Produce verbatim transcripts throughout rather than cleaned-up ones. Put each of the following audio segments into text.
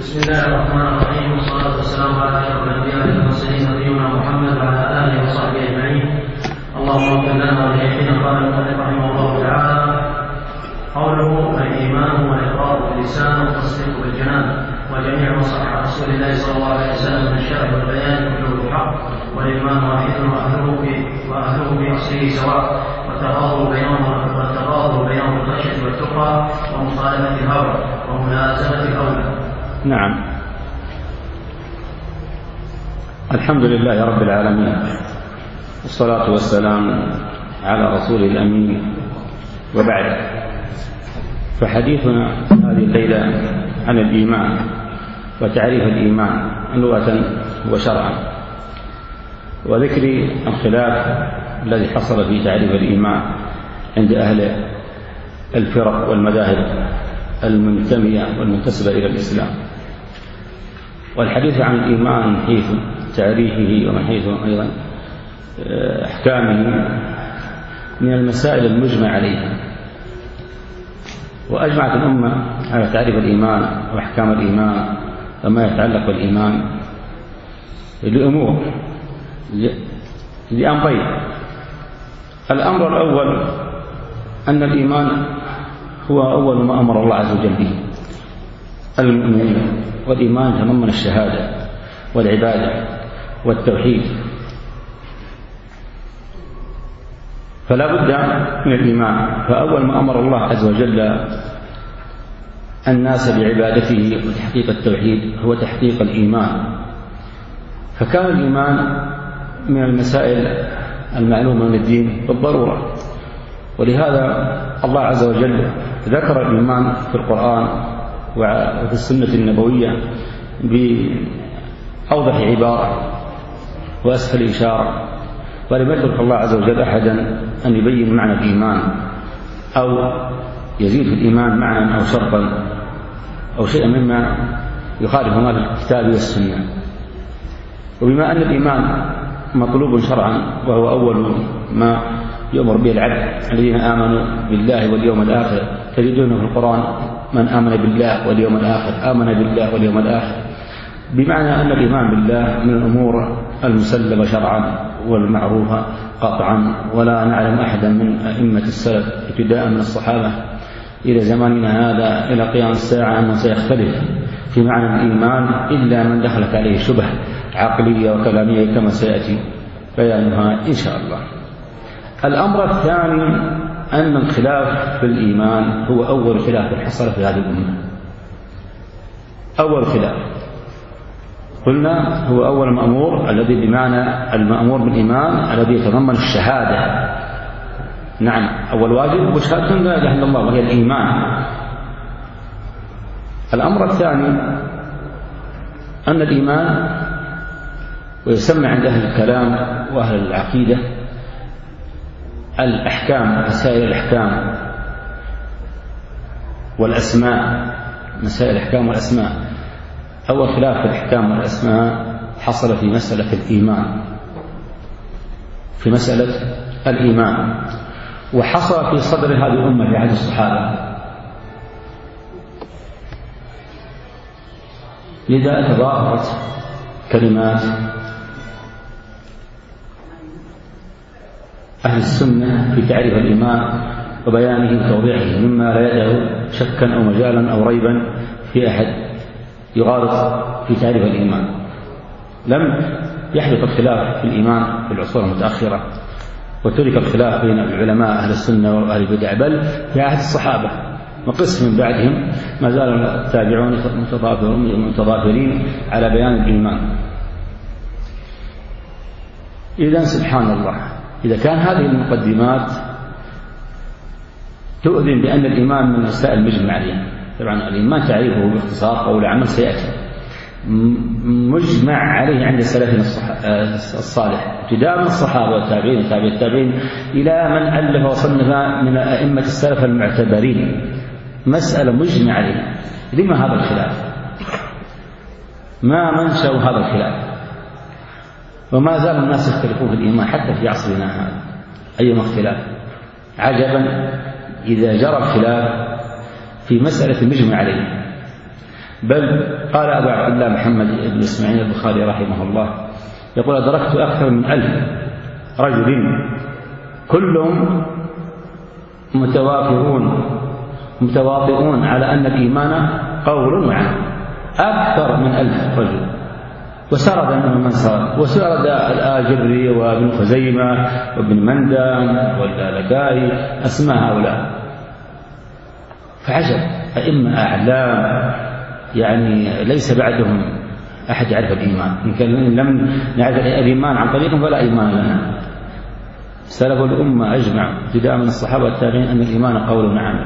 بسم الله الرحمن الرحيم، والصلاة والسلام على أشرف الأنبياء والمرسلين نبينا محمد وعلى آله وصحبه أجمعين. اللهم اغفر لنا ولشيخنا قال المؤلف رحمه الله تعالى: قوله الإيمان هو الإقرار باللسان والتصديق بالجنان، وجميع ما صح عن رسول الله صلى الله عليه وسلم من الشرع والبيان كله الحق، والإيمان واحد وأهله في أصله سواء، والتفاضل بينهم والتفاضل بينهم الخشية والتقى ومخالفة الهوى وملازمة الأولى. نعم. الحمد لله رب العالمين، والصلاة والسلام على رسول الأمين، وبعد، فحديثنا هذه الليلة عن الإيمان وتعريف الإيمان لغة وشرعا، وذكر الخلاف الذي حصل في تعريف الإيمان عند أهل الفرق والمذاهب المنتمية والمنتسبة إلى الإسلام، والحديث عن الإيمان من حيث تعريفه ومن حيث أيضا أحكامه من المسائل المجمع عليها. وأجمعت الأمة على تعريف الإيمان وأحكام الإيمان وما يتعلق بالإيمان لأمور لأمرين. الأمر الأول أن الإيمان هو أول ما أمر الله عز وجل به المؤمنين، والإيمان تضمن الشهادة والعبادة والتوحيد، فلا بد من الإيمان. فأول ما أمر الله عز وجل الناس بعبادته وتحقيق التوحيد هو تحقيق الإيمان، فكان الإيمان من المسائل المعلومة من الدين بالضرورة، ولهذا الله عز وجل ذكر الإيمان في القرآن وفي السنة النبوية بأوضح عبارة وأسهل إشارة، ولم يترك الله عز وجل أحدا أن يبين معنى الإيمان أو يزيد في الإيمان معنى أو شرطا أو شيئا مما يخالف ما في الكتاب والسنة. وبما أن الإيمان مطلوب شرعا وهو أول ما يؤمر به العبد الذين آمنوا بالله واليوم الآخر، تجدونه في القرآن من آمن بالله واليوم الآخر آمن بالله واليوم الآخر، بمعنى أن الإيمان بالله من الأمور المسلمة شرعا والمعروفة قطعا، ولا نعلم أحدا من أئمة السلف ابتداء من الصحابة إلى زماننا هذا إلى قيام الساعة أنه سيختلف في معنى الإيمان إلا من دخلت عليه شبه عقلية وكلامية كما سيأتي بيانها إن شاء الله. الأمر الثاني أن الخلاف في الإيمان هو أول خلاف حصل في هذه الأمة. أول خلاف قلنا هو أول مأمور الذي بمعنى المأمور بالإيمان الذي يتضمن الشهادة. نعم، أول واجب وشهادة لا إله إلا الله وهي الإيمان. الأمر الثاني أن الإيمان ويسمى عند أهل الكلام وأهل العقيدة الأحكام، مسائل الأحكام والأسماء، مسائل الأحكام والأسماء. أول خلاف في الأحكام والأسماء حصل في مسألة الإيمان، في مسألة الإيمان وحصل في صدر هذه الأمة في عهد الصحابة، لذا تضاءلت كلمات أهل السنة في تعريف الإيمان وبيانه وتوضيحه مما لا يدع شكا أو مجالا أو ريبا في أحد يغالط في تعريف الإيمان. لم يحدث الخلاف في الإيمان في العصور المتأخرة، وترك الخلاف بين العلماء أهل السنة وأهل البدع، بل في عهد الصحابة وقسم من بعدهم ما زال التابعون متضافرين على بيان الإيمان. إذن سبحان الله، إذا كان هذه المقدمات تؤذن بأن الإيمان من المسائل المجمع عليها. طبعا الإيمان تعريفه باختصار قول عمل سيأتي مجمع عليه عند سلفنا الصالح ابتداء من الصحابة والتابعين والتابعين التابعين إلى من ألف وصنف من أئمة السلف المعتبرين، مسألة مجمع عليها. لما هذا الخلاف؟ ما منشأ هذا الخلاف؟ وما زال الناس يختلفون في الإيمان حتى في عصرنا هذا. أيما اختلاف! عجبا إذا جرى الخلاف في مسألة مجمع عليها. بل قال أبو عبد الله محمد بن إسماعيل البخاري رحمه الله يقول: أدركت أكثر من ألف رجل كلهم متوافرون متواطئون على أن الإيمان قول وعمل. أكثر من ألف رجل، وسرد منهم من سرد، وسرد الآجري وابن خزيمة وابن مندى واللالكائي أسماء هؤلاء. فعجب، أئمة أعلام يعني ليس بعدهم أحد يعرف الإيمان. إن لم نعرف الإيمان عن طريقهم فلا إيمان لنا. سلف الأمة أجمع ابتداء من الصحابة والتابعين أن الإيمان قول وعمل.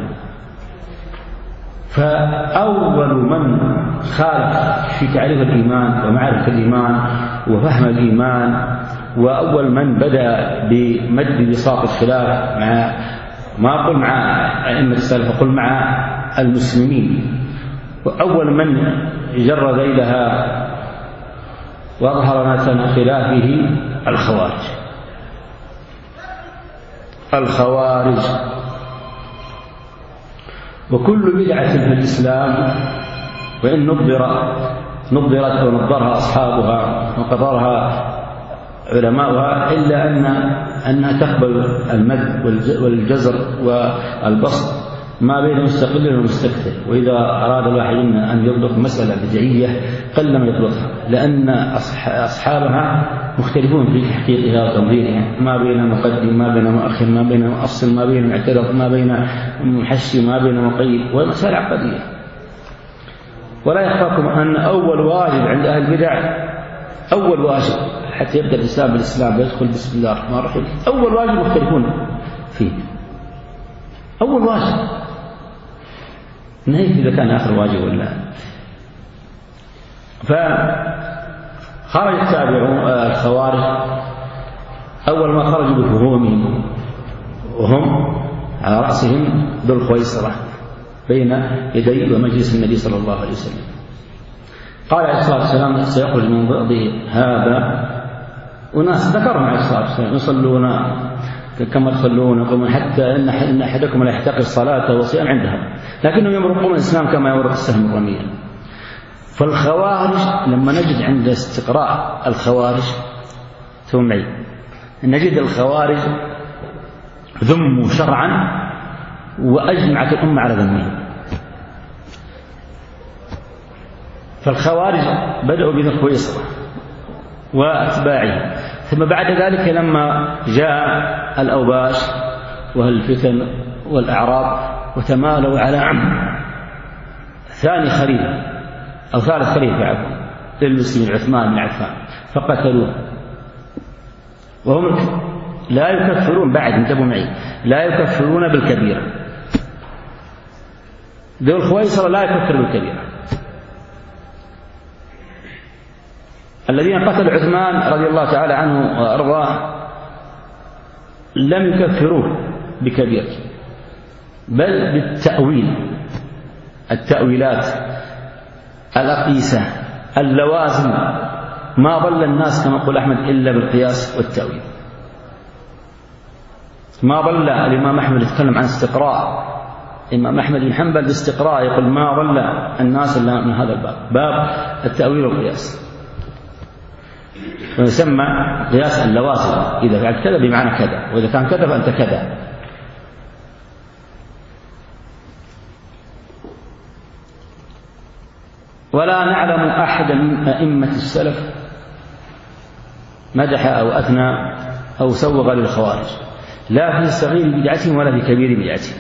فأول من خالف في تعريف الإيمان ومعرفة الإيمان وفهم الإيمان، وأول من بدأ بمد بساط الخلاف مع ما أقول مع أئمة السلف، أقول مع المسلمين، وأول من جر ذيلها وأظهر نتن خلافه الخوارج. الخوارج وكل بدعة في الإسلام وإن نظر نظرت ونظرها أصحابها وقدرها علماؤها إلا أن أنها تقبل المد والجزر والبسط ما بين مستقل ومستكثر. وإذا أراد الواحد منا أن يضبط مسألة بدعية قل ما يضبطها، لأن أصحابها مختلفون في تحقيقها وتنظيرها، ما بين مقدم ما بين مؤخر ما بين مؤصل ما بين معترض ما بين محشي ما بين مقيد، ومسائل عقدية. ولا يخفاكم أن أول واجب عند أهل البدع، أول واجب حتى يبدأ الإسلام بالإسلام ويدخل بسم الله الرحمن الرحيم، أول واجب مختلفون فيه. أول واجب نهيك إذا كان آخر واجب ولا لا. فخرج التابعون الخوارج أول ما خرجوا بفهومهم، وهم على رأسهم ذو الخويصرة بين يدي ومجلس النبي صلى الله عليه وسلم. قال عليه الصلاة والسلام: سيخرج من ضئض هذا وناس ذكرهم عليه الصلاة والسلام يصلون كما يصلون، حتى إن أحدكم لا يحتقر صلاته وصيام عندها، لكنهم يمرقون الإسلام كما يمرق السهم الرمية. فالخوارج لما نجد عند استقراء الخوارج ثم معي نجد الخوارج ذموا شرعا وأجمعت الأمة على ذمهم. فالخوارج بدأوا بذي الخويصرة وأتباعه، ثم بعد ذلك لما جاء الأوباش والفتن والأعراب وتمالوا على عم ثاني خليفة أو ثالث خليفة عفوا للمسلمين عثمان بن عفان فقتلوه، وهم لا يكفرون بعد، انتبهوا معي، لا يكفرون بالكبيرة. ذو الخويصرة لا يكفر بالكبيرة. الذين قتلوا عثمان رضي الله تعالى عنه وأرضاه لم يكفروه بكبيرة، بل بالتأويل، التأويلات الأقيسة اللوازم. ما ضل الناس كما يقول أحمد إلا بالقياس والتأويل. ما ضل الإمام أحمد يتكلم عن استقراء، الإمام أحمد بن حنبل باستقراء يقول ما ضل الناس إلا من هذا الباب، باب التأويل والقياس، ويسمى قياس اللوازم. إذا فعلت كذا بمعنى كذا، وإذا كان كذا فأنت كذا. ولا نعلم أحدا من أئمة السلف مدح أو أثنى أو سوغ للخوارج، لا في صغير بدعتهم ولا في كبير بدعتهم.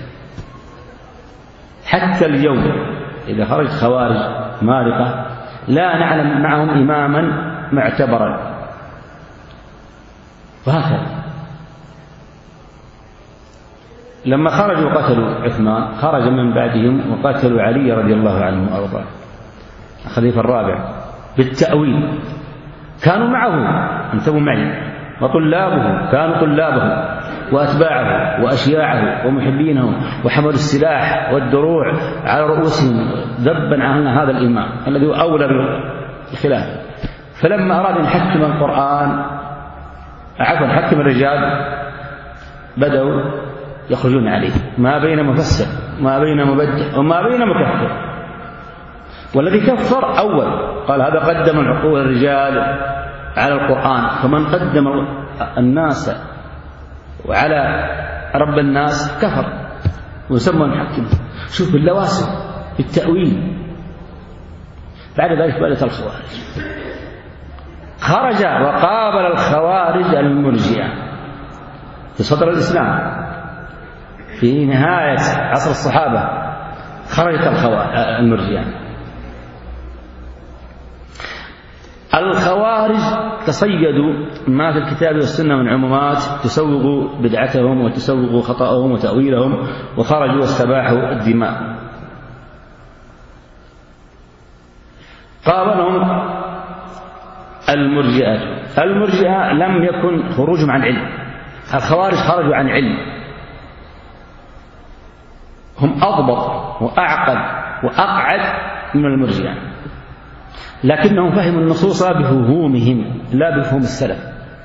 حتى اليوم إذا خرج خوارج مارقة لا نعلم معهم إماما معتبرا، وهكذا. لما خرجوا قتلوا عثمان خرج من بعدهم وقتلوا علي رضي الله عنه وأرضاه الخليفة الرابع بالتأويل. كانوا معه، انتبهوا معي، وطلابه كانوا طلابه وأتباعه وأشياعه ومحبينه، وحملوا السلاح والدروع على رؤوسهم ذبا عن هذا الإمام الذي هو أولى بالخلافة. فلما أراد أن يحكم القرآن عفوا حكم الرجال بدأوا يخرجون عليه، ما بين مفسر ما بين مبدع وما بين مكفر. والذي كفر أول قال هذا قدم عقول الرجال على القرآن، فمن قدم الناس وعلى رب الناس كفر ويسمى محكم. شوف اللواسم بالتأويل. بعد ذلك بدأت الخوارج، خرج وقابل الخوارج المرجئة في صدر الإسلام في نهاية عصر الصحابة، خرجت المرجئة. الخوارج تصيدوا ما في الكتاب والسنة من عمومات تسوغوا بدعتهم وتسوغوا خطأهم وتأويلهم، وخرجوا واستباحوا الدماء. قابلهم المرجئة. المرجئة لم يكن خروجهم عن علم، الخوارج خرجوا عن علم، هم أضبط وأعقد وأقعد من المرجئة، لكنهم فهموا النصوص بفهومهم لا بفهوم السلف.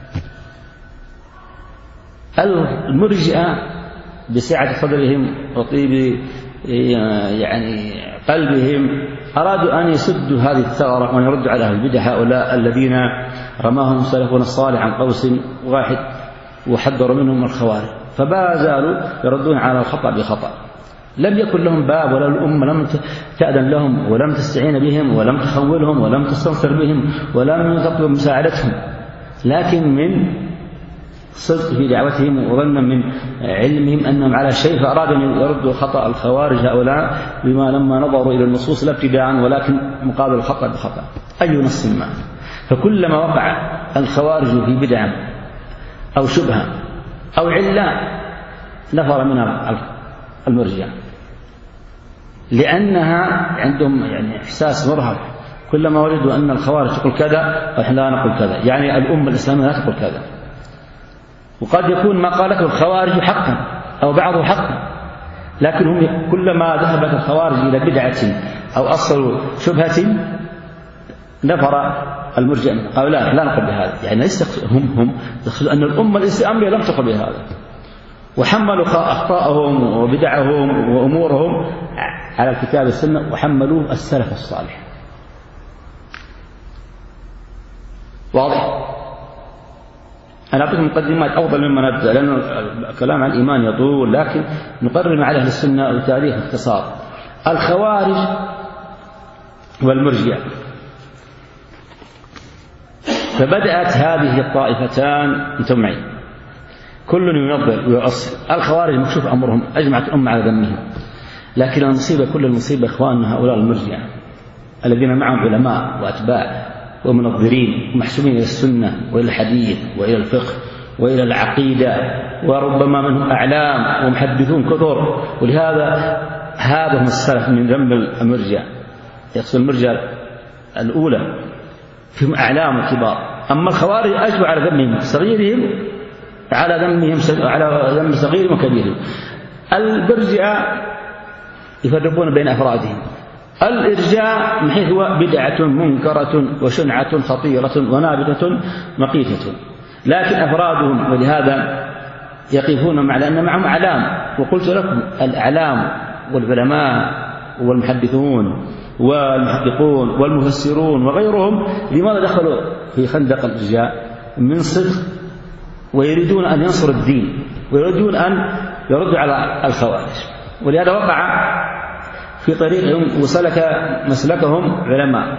المرجئة بسعة صدرهم وطيب يعني قلبهم أرادوا أن يسدوا هذه الثغرة وأن يردوا على أهل البدع، هؤلاء الذين رماهم سلفنا الصالح عن قوس واحد وحذروا منهم الخوارج، فما زالوا يردون على الخطأ بخطأ. لم يكن لهم باب، ولا الأمة لم تأذن لهم ولم تستعين بهم ولم تخولهم ولم تستنصر بهم ولم تطلب مساعدتهم، لكن من صدق في دعوتهم وظنا من علمهم أنهم على شيء، فأرادوا أن يردوا خطأ الخوارج هؤلاء بما لما نظروا إلى النصوص لا ابتداء ولكن مقابل الخطأ بخطأ أي نص ما. فكلما وقع الخوارج في بدعة أو شبهة أو علة نفر منها المرجئة، لأنها عندهم يعني إحساس مرهف، كلما وجدوا أن الخوارج تقول كذا فإحنا لا نقول كذا، يعني الأمة الإسلامية لا تقول كذا. وقد يكون ما قالته الخوارج حقا أو بعضه حقا، لكن هم كلما ذهبت الخوارج إلى بدعة أو أصل شبهة نفر المرجئة، قالوا لا لا نقول بهذا، يعني ليس هم هم أن الأمة الإسلامية لم تقل بهذا، وحملوا أخطاءهم وبدعهم وأمورهم على الكتاب والسنة وحملوه السلف الصالح. واضح؟ أنا أعطيكم مقدمات أفضل مما نبدأ، لأن الكلام عن الإيمان يطول، لكن نقرر على أهل السنة وتاريخ اختصار. الخوارج والمرجئة، فبدأت هذه الطائفتان أنتم معي كل ينظر ويؤصل. الخوارج مكشوف أمرهم، أجمعت الأمة على ذمهم، لكن المصيبة كل المصيبة إخوان هؤلاء المرجئة الذين معهم علماء وأتباع ومنظرين محسومين إلى السنة وإلى الحديث وإلى الفقه وإلى العقيدة، وربما منهم أعلام ومحدثون كثر، ولهذا هذا هم السلف من ذنب المرجئة. يقصد المرجئة الأولى فيهم أعلام وكبار، أما الخوارج أجبوا على ذنبهم صغيرهم على ذنبهم على ذنب صغيرهم وكبيرهم. المرجئة يفرقون بين أفرادهم. الإرجاء من حيث هو بدعة منكرة وشنعة خطيرة ونابتة مقيتة، لكن أفرادهم ولهذا يقفون مع لأن معهم أعلام. وقلت لكم الأعلام والعلماء والمحدثون والمحققون والمفسرون وغيرهم لماذا دخلوا في خندق الإرجاء؟ من صدق، ويريدون أن ينصروا الدين ويريدون أن يردوا على الخوارج، ولهذا وقع في طريقهم وسلك مسلكهم علماء.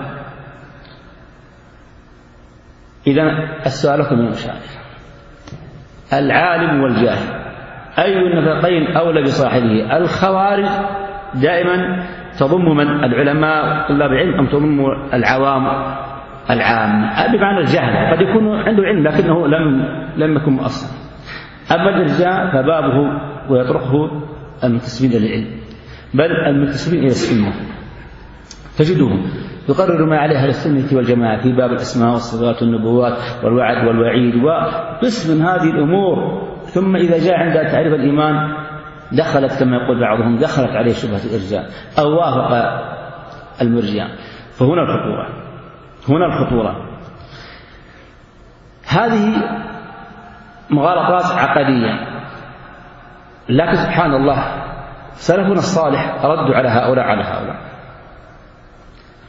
إذن السؤال لكم من المشايخ، العالم والجاهل أي النفقين أولى بصاحبه؟ الخوارج دائما تضم من العلماء طلاب العلم أم تضم العوام العام؟ بمعنى الجهل، قد يكون عنده علم لكنه لم لم يكن مؤصلا. أما الإرجاء فبابه ويطرقه المنتسبين إلى العلم، بل المنتسبين إلى السنة تجدهم يقرر ما عليه أهل السنة والجماعة في باب الأسماء والصفات والنبوات والوعد والوعيد وقسم من هذه الأمور. ثم إذا جاء عند تعريف الإيمان دخلت كما يقول بعضهم دخلت عليه شبهة الإرجاء أو وافق المرجئة. فهنا الخطورة، هنا الخطورة. هذه مغالطات عقدية، لكن سبحان الله سلفنا الصالح ردوا على هؤلاء على هؤلاء.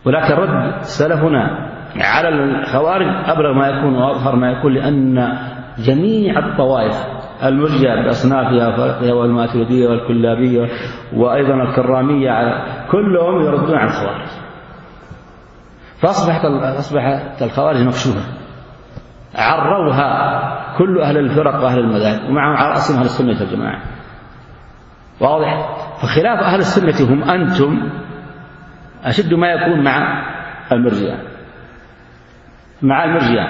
ولكن رد سلفنا على الخوارج أبلغ ما يكون وأظهر ما يكون، لأن جميع الطوائف المرجئة بأصنافها وفرقها والماتريدية والكلابية وأيضا الكرامية كلهم يردون على الخوارج، فأصبحت أصبحت الخوارج مكشوفة، عروها كل أهل الفرق وأهل المذاهب، ومعهم على رأسهم أهل السنة والجماعة. واضح؟ فخلاف أهل السنة هم أنتم أشد ما يكون مع المرجئة مع المرجئة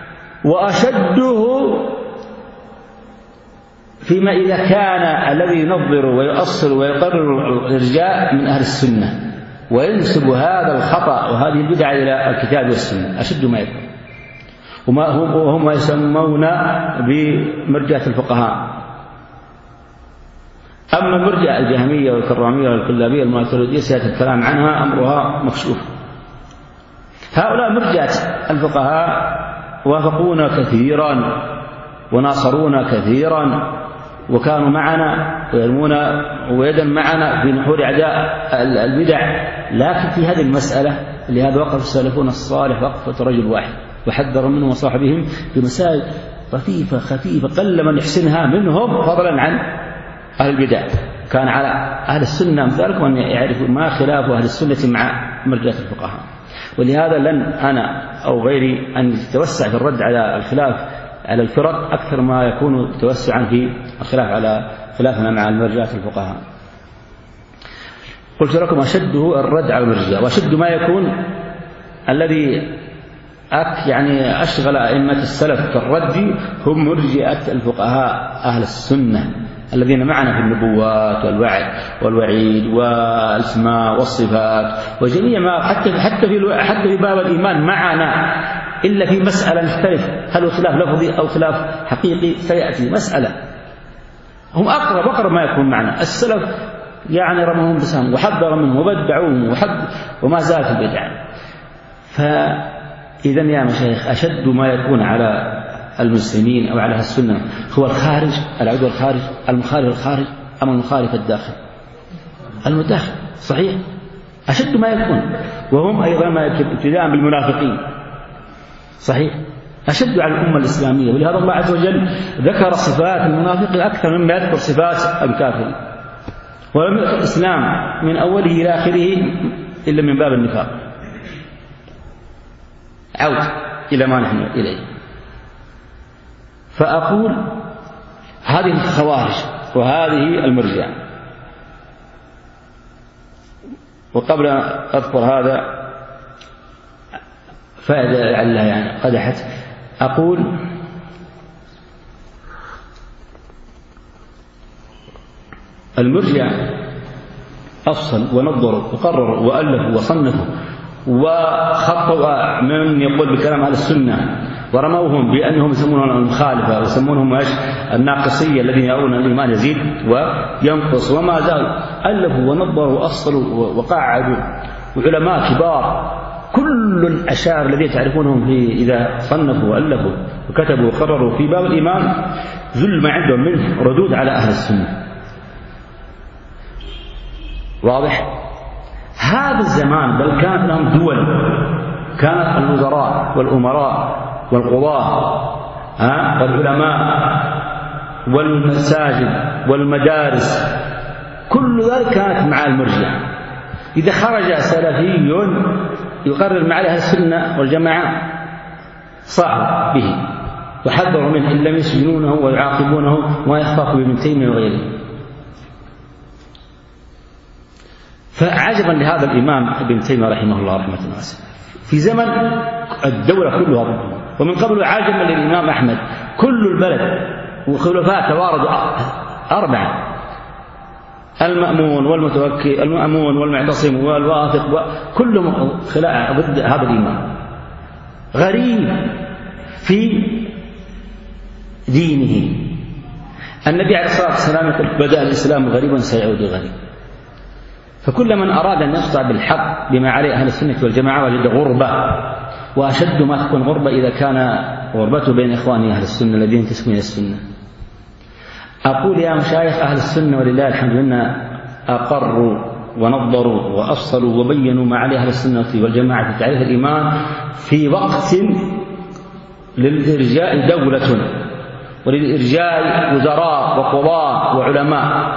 وأشده فيما إذا كان الذي ينظر ويؤصل ويقرر الإرجاء من أهل السنة وينسب هذا الخطأ وهذه البدعة إلى الكتاب والسنة، أشد ما يكون. وهم يسمون بمرجئة الفقهاء. أما المرجئة الجهمية والكرامية والكلابية والماتريدية سيأتي الكلام عنها، أمرها مكشوف. هؤلاء مرجئة الفقهاء وافقونا كثيرا وناصرونا كثيرا وكانوا معنا ويرمون ويدا معنا في نحور أعداء البدع، لكن في هذه المسألة لهذا وقف السلفون الصالح وقفة رجل واحد وحذر منهم وصاحبهم في مسائل خفيفة خفيفة قل من يحسنها منهم فضلا عن أهل البدع. كان على أهل السنة مثلك أن يعرفوا ما خلاف أهل السنة مع مرجئة الفقهاء. ولهذا لن أنا أو غيري أن يتوسع في الرد على الخلاف على الفرق أكثر ما يكون توسعا في الخلاف على خلافنا مع المرجئة الفقهاء. قلت لكم أشده الرد على المرجئة، وأشد ما يكون الذي أك يعني أشغل أئمة السلف في الرد هم مرجئة الفقهاء أهل السنة الذين معنا في النبوات والوعد والوعيد والأسماء والصفات وجميع ما حتى حتى في حتى في باب الإيمان معنا، إلا في مسألة نختلف هل هو خلاف لفظي أو خلاف حقيقي سيأتي مسألة. هم أقرب أقرب ما يكون معنا. السلف يعني رموهم بسهم وحذر منهم وبدعوهم وحد وما زال في البدع. فإذا يا مشايخ أشد ما يكون على المسلمين أو على السنة هو الخارج العدو الخارج المخالف الخارج أم المخالف الداخل المداخل. صحيح أشد ما يكون، وهم أيضا ما ابتداء بالمنافقين. صحيح أشد على الأمة الإسلامية. ولهذا الله عز وجل ذكر صفات المنافق أكثر مما يذكر صفات الكافر، ولم يذكر الإسلام من أوله إلى آخره إلا من باب النفاق. عود إلى ما نحن إليه. فأقول هذه الخوارج وهذه المرجئة. وقبل أن أذكر هذا فائدة لعلها يعني قدحت، أقول المرجئة أفصل ونظروا وقرروا وألفوا وصنفوا وخطوا من يقول بكلام أهل السنة ورموهم بأنهم يسمونهم المخالفة ويسمونهم الناقصية الذين يرون الإيمان يزيد وينقص، وما زالوا ألفوا ونظروا وأصلوا وقعدوا وعلماء كبار كل الأشاعرة الذين تعرفونهم في إذا صنفوا وألفوا وكتبوا وقرروا في باب الإيمان ذل ما عندهم منه ردود على أهل السنة. واضح؟ هذا الزمان بل كانت لهم دول، كانت الوزراء والأمراء والقضاة والعلماء والمساجد والمدارس كل ذلك كانت مع المرجئة. إذا خرج سلفي يقرر مع أهل السنة والجماعة صاحوا به وحذروا منه إن لم يسجنونه ويعاقبونه وما يخفق بابن تيمية وغيره. فعجبا لهذا الإمام ابن تيمية رحمه الله رحمة واسعة في زمن الدولة كلها ضده، ومن قبل عجبا للإمام أحمد كل البلد وخلفاء تواردوا أربعة: المأمون والمتوكل المأمون والمعتصم والواثق كلهم ضد هذا الإمام. غريب في دينه. النبي عليه الصلاة والسلام يقول: بدأ الإسلام غريبا سيعود غريب. فكل من أراد أن يقطع بالحق بما عليه أهل السنة والجماعة وجد غربة، وأشد ما تكون غربة إذا كان غربته بين إخواني أهل السنة الذين ينتسبون إلى السنة. أقول يا مشايخ أهل السنة ولله الحمد لله أقروا ونظروا وأفصلوا وبينوا ما عليه أهل السنة والجماعة في تعريف الإيمان في وقت للإرجاء دولة وللإرجاء وزراء وقضاة وعلماء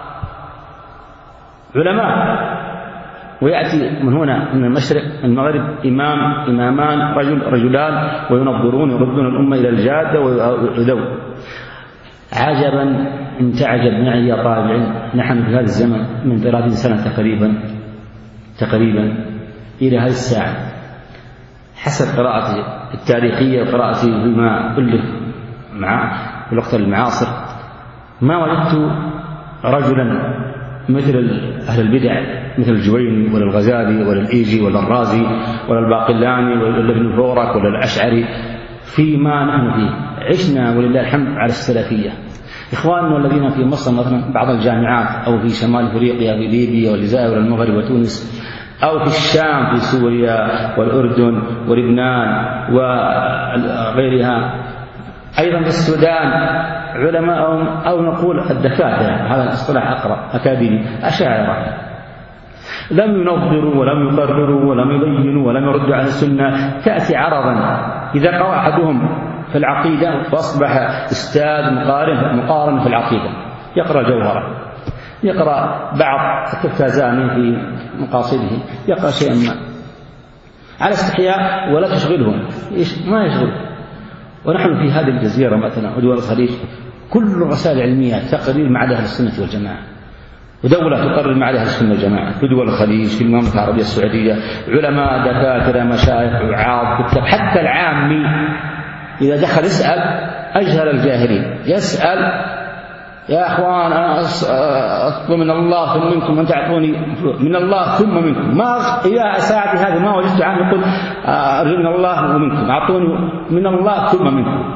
علماء ويأتي من هنا من المشرق من المغرب إمام إمامان رجل رجلان وينظرون يردون الأمة إلى الجادة ويدون. عجبا إن تعجب معي يا طالب العلم، نحن في هذا الزمن من ثلاثين سنة تقريبا تقريبا إلى هذه الساعة حسب قراءتي التاريخية وقراءتي بما ألف مع في الوقت المعاصر ما وجدت رجلا مثل أهل البدع مثل الجويني ولا الغزالي ولا الإيجي ولا الرازي ولا الباقلاني ولا ابن الفورك ولا الأشعري فيما نحن فيه. عشنا ولله الحمد على السلفية. إخواننا الذين في مصر مثلا بعض الجامعات أو في شمال أفريقيا في ليبيا والجزائر والمغرب وتونس أو في الشام في سوريا والأردن ولبنان وغيرها، أيضا في السودان علماء أو نقول الدكاترة، هذا الاصطلاح أقرأ أكاديمي، أشاعرة لم ينظروا ولم يقرروا ولم يبينوا ولم يردوا على السنة. تأتي عرضا إذا قرأ أحدهم في العقيدة فأصبح أستاذ مقارن مقارن في العقيدة، يقرأ جوهرة، يقرأ بعض التفتازاني في مقاصده، يقرأ شيئا ما على استحياء ولا تشغلهم، ما يشغل. ونحن في هذه الجزيرة مثلا ودول الخليج كل رسائل علمية تقرير مع أهل السنة والجماعة، ودولة تقرر مع أهل السنة والجماعة في دول الخليج في المملكة العربية السعودية، علماء دكاترة مشايخ وعاظ كتاب، حتى العامي إذا دخل يسأل أجهل الجاهلين، يسأل يا أخوان أنا أطلب من الله ثم منكم أن تعطوني من الله ثم منكم، ما إذا ساعتي هذه ما وجدت عنه يقول أرجو من الله ومنكم، أعطوني من الله ثم منكم.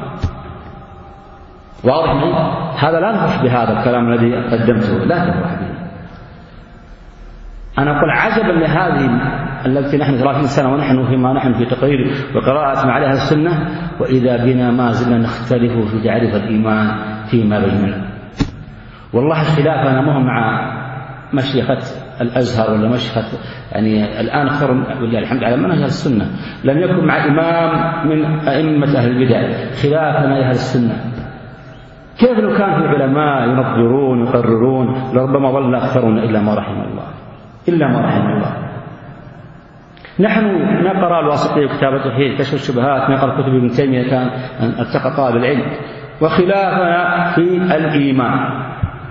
واضح لي؟ هذا لا نفرح بهذا الكلام الذي قدمته، لا نفرح به. أنا أقول عجبا لهذه التي نحن ثلاثين سنة ونحن فيما نحن في تقرير وقراءة مع أهل السنة، وإذا بنا ما زلنا نختلف في تعريف الإيمان فيما بيننا. والله خلافنا ما هو مع مشيخة الأزهر ولا مشيخة، يعني الآن اختار ولله الحمد على منهج السنة، لم يكن مع إمام من أئمة أهل البدع، خلافنا أهل السنة. كيف لو كان في علماء ينظرون يقررون لربما ظل أكثرون إلا ما رحم الله إلا ما رحم الله. نحن نقرأ الواسطية وكتاب التوحيد كشف الشبهات، نقرأ كتب ابن تيمية كان التقى طالب العلم. وخلافنا في الإيمان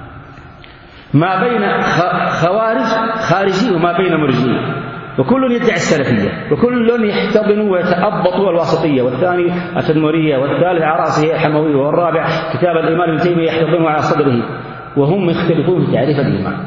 ما بين خوارج خارجي وما بين مرجئي، وكل يدعي السلفية وكل يحتضن ويتأبط الواسطية، والثاني التدمرية، والثالث على رأسه الحموي، والرابع كتاب الإيمان ابن تيمية يحتضن على صدره، وهم يختلفون في تعريف الإيمان.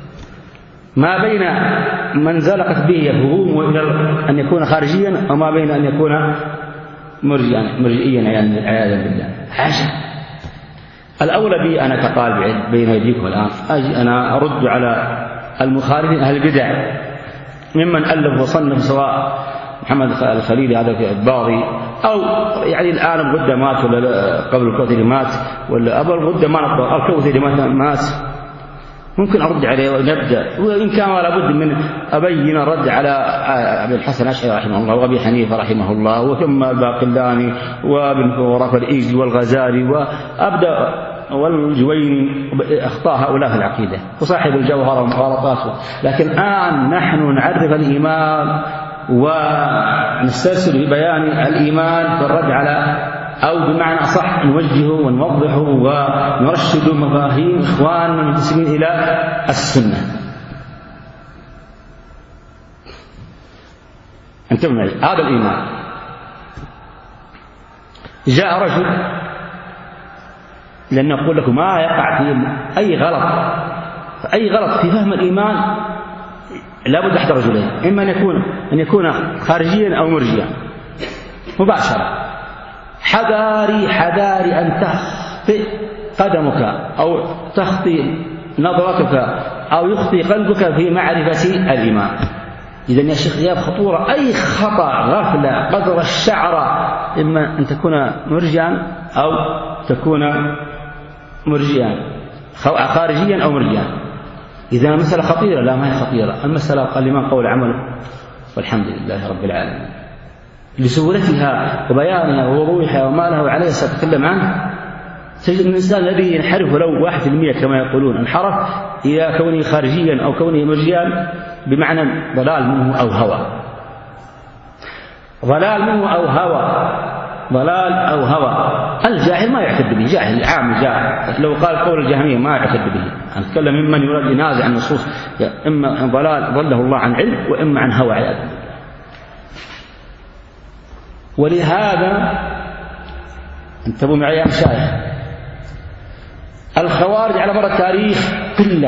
ما بين من زلقت به فهوم إلى أن يكون خارجيا وما بين أن يكون مرجئيا مرجئيا عياذا بالله. عجب. الأولى بي أنا كطالب علم بين يديكم الآن أجي أنا أرد على المخالفين أهل البدع ممن ألف وصنف، سواء محمد الخليلي هذا في الباضي أو يعني الآن الغدة مات ولا قبل الكوثري مات ولا أبو الغدة ما الكوثري مات، ممكن أرد عليه ونبدأ. وإن كان لابد من أبين رد على أبي الحسن الأشعري رحمه الله وأبي حنيفة رحمه الله وثم الباقلاني وابن فورك والإيجي والغزالي وأبدأ والجويني أخطاء هؤلاء في العقيدة وصاحب الجوهر ومغالطاته. لكن الآن نحن نعرف الإيمان ونسترسل في بيان الإيمان في الرد على، أو بمعنى أصح نوجهه ونوضحه ونرشد مفاهيم إخواننا المسلمين إلى السنة. انتبهوا معي، هذا الإيمان. جاء رجل، لأن أقول لكم ما يقع في أي غلط أي غلط في فهم الإيمان لابد أحد رجلين، إما أن يكون أن يكون خارجيا أو مرجئا مباشرة. حذاري حذاري أن تخطئ قدمك أو تخطئ نظرتك أو يخطئ قلبك في معرفة الإيمان. إذا يا شيخ يا خطورة أي خطأ غفلة قدر الشعر، إما أن تكون مرجئا أو تكون مرجئا خارجيا أو مرجئا. إذا مسألة خطيرة، لا ما هي خطيرة، المسألة قال الإمام قول عمله والحمد لله رب العالمين. لسهولتها وبيانها ووضوحها وما له عليه سأتكلم عنه. تجد الإنسان الذي ينحرف ولو واحد في المئة كما يقولون انحرف إلى كونه خارجيا أو كونه مرجيا بمعنى ضلال منه أو هوى، ضلال منه أو هوى، ضلال أو هوى. الجاهل ما يعتد به، جاهل عام جاهل، لو قال قول الجهمية ما يعتد به. نتكلم ممن يراد ينازع النصوص، إما ضلال ضله الله عن علم وإما عن هوى عياذ بالله. ولهذا انتبهوا معي يا مشايخ، الخوارج على مر التاريخ قلة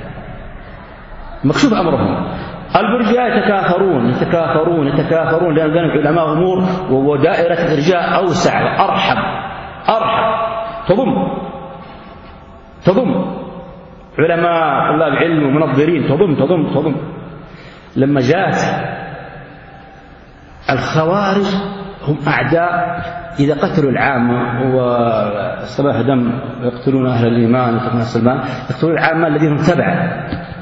مكشوف أمرهم. المرجئة يتكاثرون يتكاثرون يتكاثرون لأن كانوا علماء أمور، ودائرة الإرجاء أوسع وأرحب أرحب، تضم تضم علماء طلاب علم ومنظرين، تضم تضم تضم. لما جاءت الخوارج هم أعداء، إذا قتلوا العامة وسبح دم يقتلون أهل الإيمان ويقتلون السلمان، يقتلون العامة الذين هم تبع.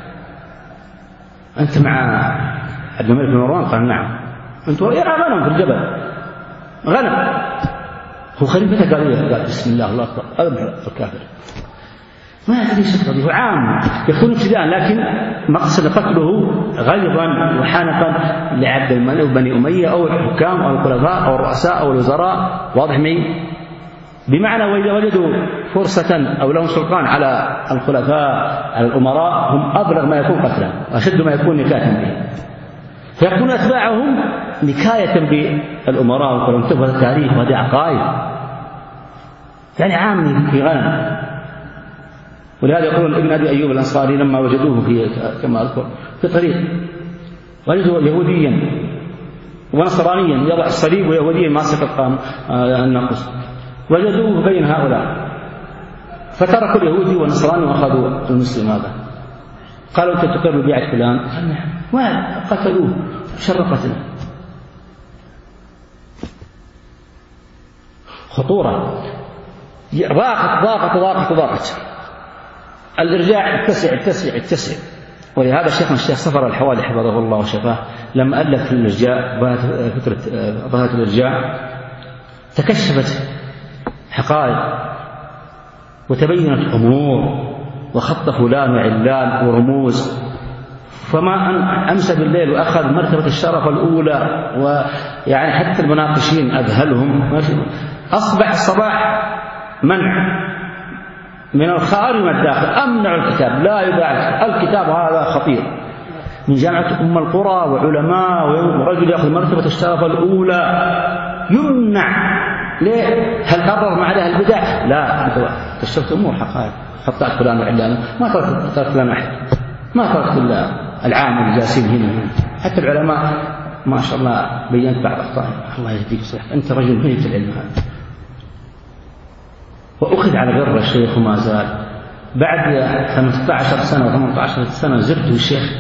أنت مع عبد الملك بن مروان؟ قال نعم. أنت يرعى غنم في الجبل، غنم. هو خليفته قال إيه؟ قال بسم الله الله أكبر، أذبح الكافر. ما هذه شكرا، هو عام يكون ابتداء، لكن مقصد قتله غيظا وحانقا لعبد الملك وبني أمية أو الحكام أو الخلفاء أو الرؤساء أو الوزراء. واضح معي؟ بمعنى وإذا وجدوا فرصة أو لهم سلطان على الخلفاء على الأمراء هم أبلغ ما يكون قتلا وأشد ما يكون نكاية به، فيكون أتباعهم نكاية بالأمراء والخلفاء. انتبه التاريخ وهذه عقائد، يعني عامي في غنم. ولهذا يقولون ابن أبي أيوب الأنصاري لما وجدوه في كما أذكر في طريق، وجدوا يهوديا ونصرانيا يضع الصليب ويهوديا ماسك الناقوس، وجدوه بين هؤلاء فتركوا اليهودي والنصراني وأخذوا المسلم هذا. قالوا أنت تقر ببيعة فلان؟ قال نعم. وقتلوه شر قتله. خطورة، ضاقت ضاقت ضاقت ضاقت الإرجاع اتسع اتسع اتسع. ولهذا شيخنا الشيخ صفر الحوالي حفظه الله وشفاه لما ألف في الإرجاع فترة ظاهرة الإرجاع تكشفت حقائق وتبينت أمور وخط فلان وعلان ورموز. فما أن أمسى بالليل وأخذ مرتبة الشرف الأولى، ويعني حتى المناقشين أذهلهم. أصبح الصباح منع من الخارج والداخل، أمنع الكتاب لا يباع الكتاب. هذا خطير. من جامعة أم القرى وعلماء ورجل يأخذ مرتبة الشرف الأولى يمنع. ليه؟ هل قرر مع أهل البدع؟ لا، أنت كشفت أمور حقائق، خطأت فلان وعلان، ما تركت ترك فلان أحد، ما تركت إلا العام اللي جالسين هنا هنا. حتى العلماء ما شاء الله بينت بعض أخطائهم. الله يهديك صح، أنت رجل مهنة العلم هذا. وأخذ على غر الشيخ وما زال. بعد ثمانية عشر سنة وثمانية عشر سنة زرته الشيخ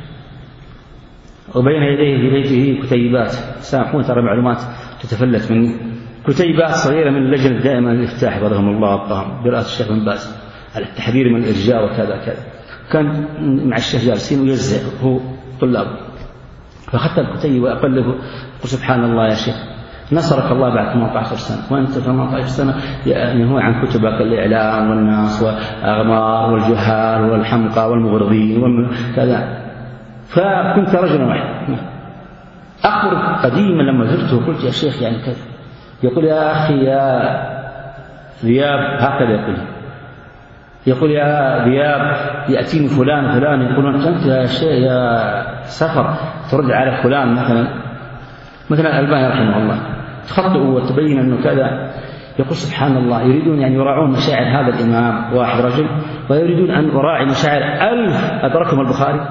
وبين يديه في بيته كتيبات، سامحوني ترى معلومات تتفلت مني، كتيبات صغيرة من اللجنة الدائمة للإفتاح حفظهم الله وابقاهم برئاسة الشيخ بن باز على التحذير من الإرجاء وكذا كذا. كان مع الشيخ جالسين ويوزع هو طلابه، فأخذت الكتيب وأقلبه قل سبحان الله يا شيخ نصرك الله بعد ثمانية عشر سنة، وأنت ثمانية عشر سنة يعني هو عن كتبك الإعلام والناس والأغمار والجهال والحمقى والمغرضين وكذا. فكنت رجلا واحدا. أخبر قديما لما زرته قلت يا شيخ يعني كذا، يقول يا أخي يا ذياب، هكذا يقول يقول يا ذياب يأتيني فلان فلان يقولون أنت يا شيخ يا سفر ترد على فلان مثلا مثلا الألباني رحمه الله تخطئوا وتبين أنه كذا. يقول سبحان الله يريدون أن يراعون مشاعر هذا الإمام واحد رجل، ويريدون أن أراعي مشاعر ألف أدركهم البخاري.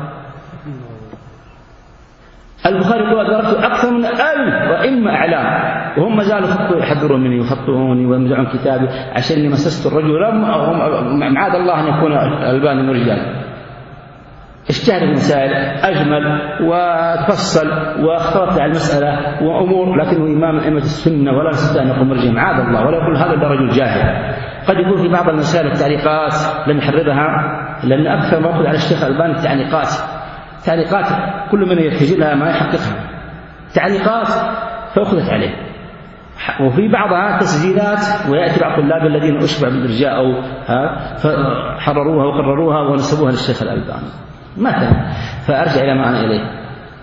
البخاري يقول أدركت أكثر من ألف وإما أعلام، وهم ما زالوا يحذرون مني ويخطئوني ويمزعون كتابي عشان إني مسست الرجل. معاذ الله أن يكون الألباني مرجال. اجتهد المسائل أجمل وتفصل واختلط على المسألة وأمور، لكنه إمام أئمة السنة ولا يستطيع أن يقول مرجع معاذ الله، ولا يقول هذا رجل جاهل. قد يقول في بعض المسائل التعليقات لم يحررها لأن أكثر ما أخذ على الشيخ الألباني التعليقات، تعليقات كل من يتجه لها ما يحققها، تعليقات فأخذت عليه، وفي بعضها تسجيلات ويأتي بعض الطلاب الذين أشبع بالإرجاء أو فحرروها وقرروها ونسبوها للشيخ الألباني مثلا. فأرجع إلى ما أنا إليه،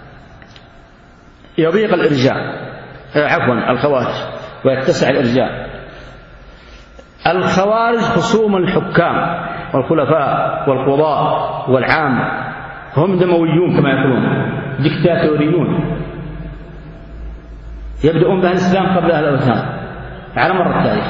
يضيق الإرجاء عفوا الخوارج ويتسع الإرجاء. الخوارج خصوم الحكام والخلفاء والقضاء والعامة، هم دمويون كما يقولون، ديكتاتوريون، يبدأون بأهل الإسلام قبل أهل الأوثان على مر التاريخ،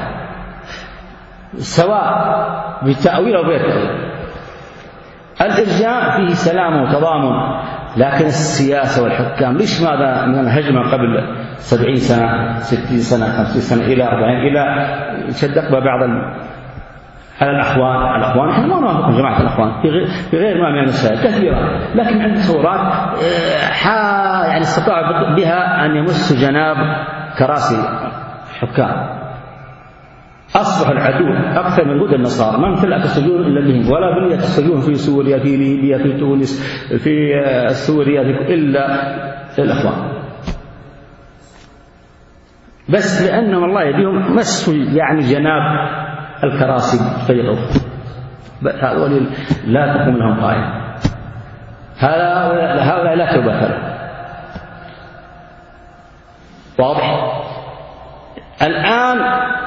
سواء بالتأويل أو غير التأويل. الإرجاء فيه سلام وتضامن، لكن السياسة والحكام ليش ماذا من الهجمة قبل سبعين سنة ستين سنة خمسين سنة إلى أربعين إلى شدق بعض على الأخوان. الأخوان إحنا ما نوافق جماعة الأخوان في غير ما من المسائل كثيرة، لكن عند تصورات يعني استطاع بها أن يمس جناب كراسي حكام. أصبح العدو أكثر من وجود النصارى، ما امتلأت السجون إلا بهم، ولا بنيت السجون في سوريا في ليبيا في تونس في سوريا إلا الأخوان، بس لأنهم الله يديهم مسوا يعني جناب الكراسي فيقوا، هؤلاء لا تقوم لهم قائمة، هؤلاء لا توبة لهم. واضح؟ الآن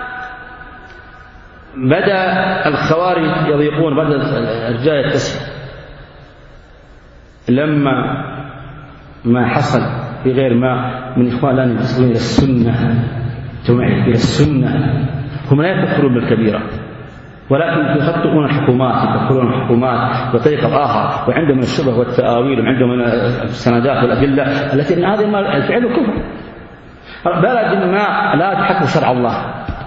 بدأ الخوارج يضيقون، بدأ الرجال يتسع لما ما حصل في غير ما من إخوان الآن ينتسبون إلى السنة، تمعي إلى السنة، هم لا يكفرون بالكبيرة ولكن يخطئون الحكومات، يكفرون الحكومات بطريقة آخر، وعندهم الشبه والتآويل وعندهم السندات والأدلة التي هذا ما الفعل كفر. بلد ما لا تحكم شرع الله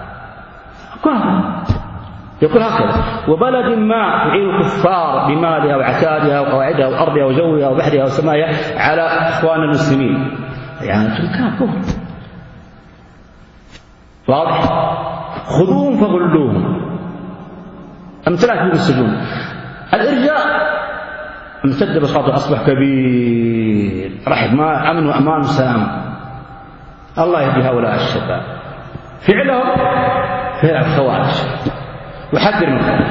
يقول هكذا، وبلد ما يعين الكفار بمالها وعتادها وقواعدها وأرضها وجوها وبحرها وسمائها على إخوان المسلمين، يعني كان كفر. واضح؟ خذوهم فغلوهم، امتلأت من السجون. الإرجاء امتد بساطه، أصبح كبير، رحب ما أمن وأمان وسلام. الله يهدي هؤلاء الشباب، فعلهم فعل الخوارج، وحذر من الخوارج.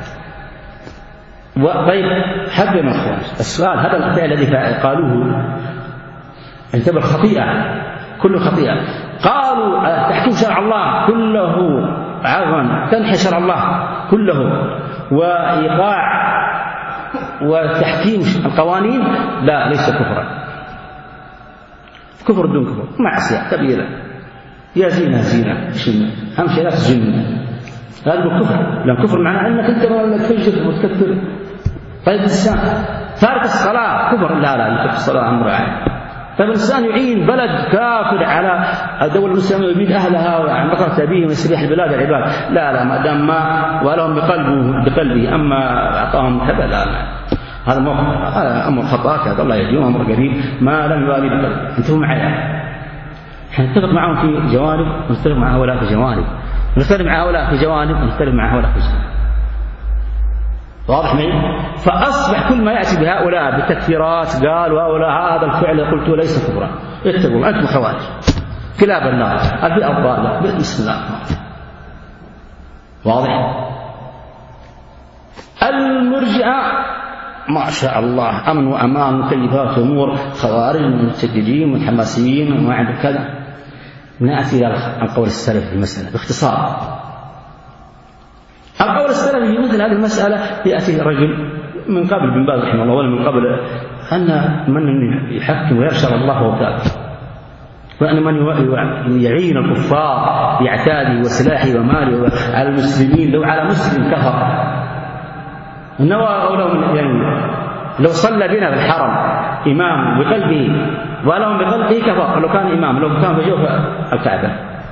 طيب حذر من الخوارج. السؤال، هذا الفعل الذي قالوه يعتبر خطيئة، كل خطيئة. قالوا تحكيم شرع الله كله عفوا تنحي شرع الله كله، وإيقاع وتحكيم القوانين، لا ليس كفرا، كفر دون كفر، معصية كبيرة، يا زينة زينة شنو أهم شيء لا تجن، هذا الكفر، لأن كفر معناه أنك أنت ولا تفجر وتكفر. طيب الإنسان تارك الصلاة كفر، لا لا يترك الصلاة أمر عام. طيب الإنسان يعين بلد كافر على الدولة المسلمة ويبيد أهلها وعن بقرة أبيهم ويستبيح البلاد العباد، لا لا ما دام ما ولهم بقلبه بقلبه، أما أعطاهم هذا لا لا، هذا موقف، هذا أمر خطأ، هذا الله يهديهم، أمر قريب ما لم يبالي بقلبه. انتم معي، نتفق معهم في جوانب ونختلف مع هؤلاء في جوانب، نختلف مع هؤلاء في جوانب ونختلف مع هؤلاء في جوانب. واضح معي؟ فأصبح كل ما يأتي بهؤلاء بالتكفيرات قال وهؤلاء هذا الفعل قلت ليس كفرا، اتقوا أنتم خوارج كلاب النار الفئة الضالة بسم الله. واضح؟ المرجئة ما شاء الله أمن وأمان مكيفات أمور، خوارج متشددين متحمسين وما عندك كذا. نأتي إلى القول السلفي في المسألة باختصار. القول السلفي في مثل هذه المسألة يأتي رجل من قبل بن باز رحمه الله ولا من قبل أن من يحكم ويرشد الله هو كافر، وأن من يعين الكفار بعتاده وسلاحه وماله على المسلمين، لو على مسلم كفر النوى أو لو يعني لو صلى بنا في الحرم إمام بقلبه ولهم بقلبه كفر، لو كان إمام لو كان في جوف الكعبة.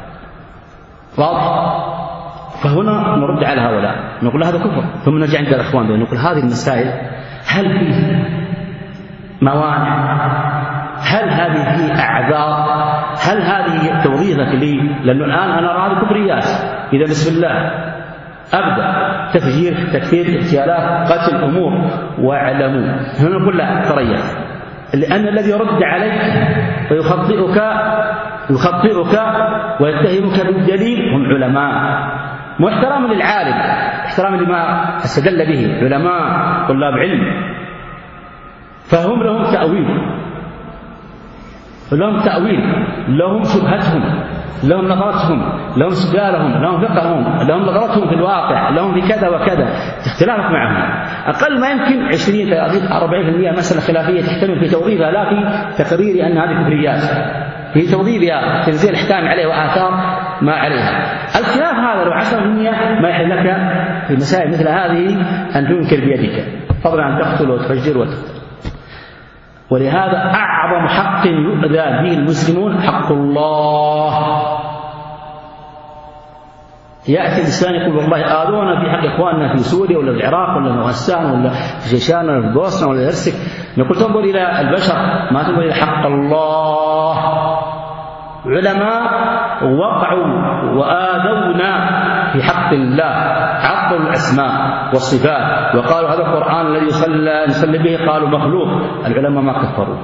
واضح؟ فهنا نرد على هؤلاء نقول هذا كفر، ثم نرجع عند الأخوان دول نقول هذه المسائل هل فيه موانع؟ هل هذه فيه أعذار؟ هل هذه توظيفك لي؟ لأنه الآن أنا أرى هذه كفريات. إذا بسم الله أبدأ تفجير، تكفير، اغتيالات، قتل، أمور. واعلموا، هنا نقول لا تريث، لأن الذي يرد عليك ويخطئك يخطئك ويتهمك بالدليل هم علماء. مو احترام للعالم، احترام لما استدل به علماء طلاب علم، فهم لهم تأويل، لهم تأويل، لهم شبهتهم، لهم نظرتهم، لهم سجالهم، لهم فقههم، لهم نظرتهم في الواقع، لهم في كذا وكذا. اختلافك معهم أقل ما يمكن عشرين ثلاثين أربعين بالمئة مسألة خلافية تحتمل في توظيفها لا في تقرير أن هذه كفريات، في توظيفها تنزيل الأحكام عليها وآثار ما عليها. الخلاف هذا لو عشرة بالمئة ما يحل لك في مسائل مثل هذه أن تنكر بيدك، فضلا عن تقتل وتفجر وتقتل. ولهذا أعظم حق يؤذى به المسلمون حق الله. يأتي الإنسان يقول والله آذونا في حق إخواننا في سوريا ولا في العراق ولا في أفغانستان ولا في شيشان ولا في بوسنا ولا هرسك. نقول تنظر إلى البشر ما تنظر إلى حق الله. علماء وقعوا وآذونا في حق الله، عطلوا الأسماء والصفات وقالوا هذا القرآن الذي يصلى نصلي به قالوا مخلوق. العلماء ما كفروا.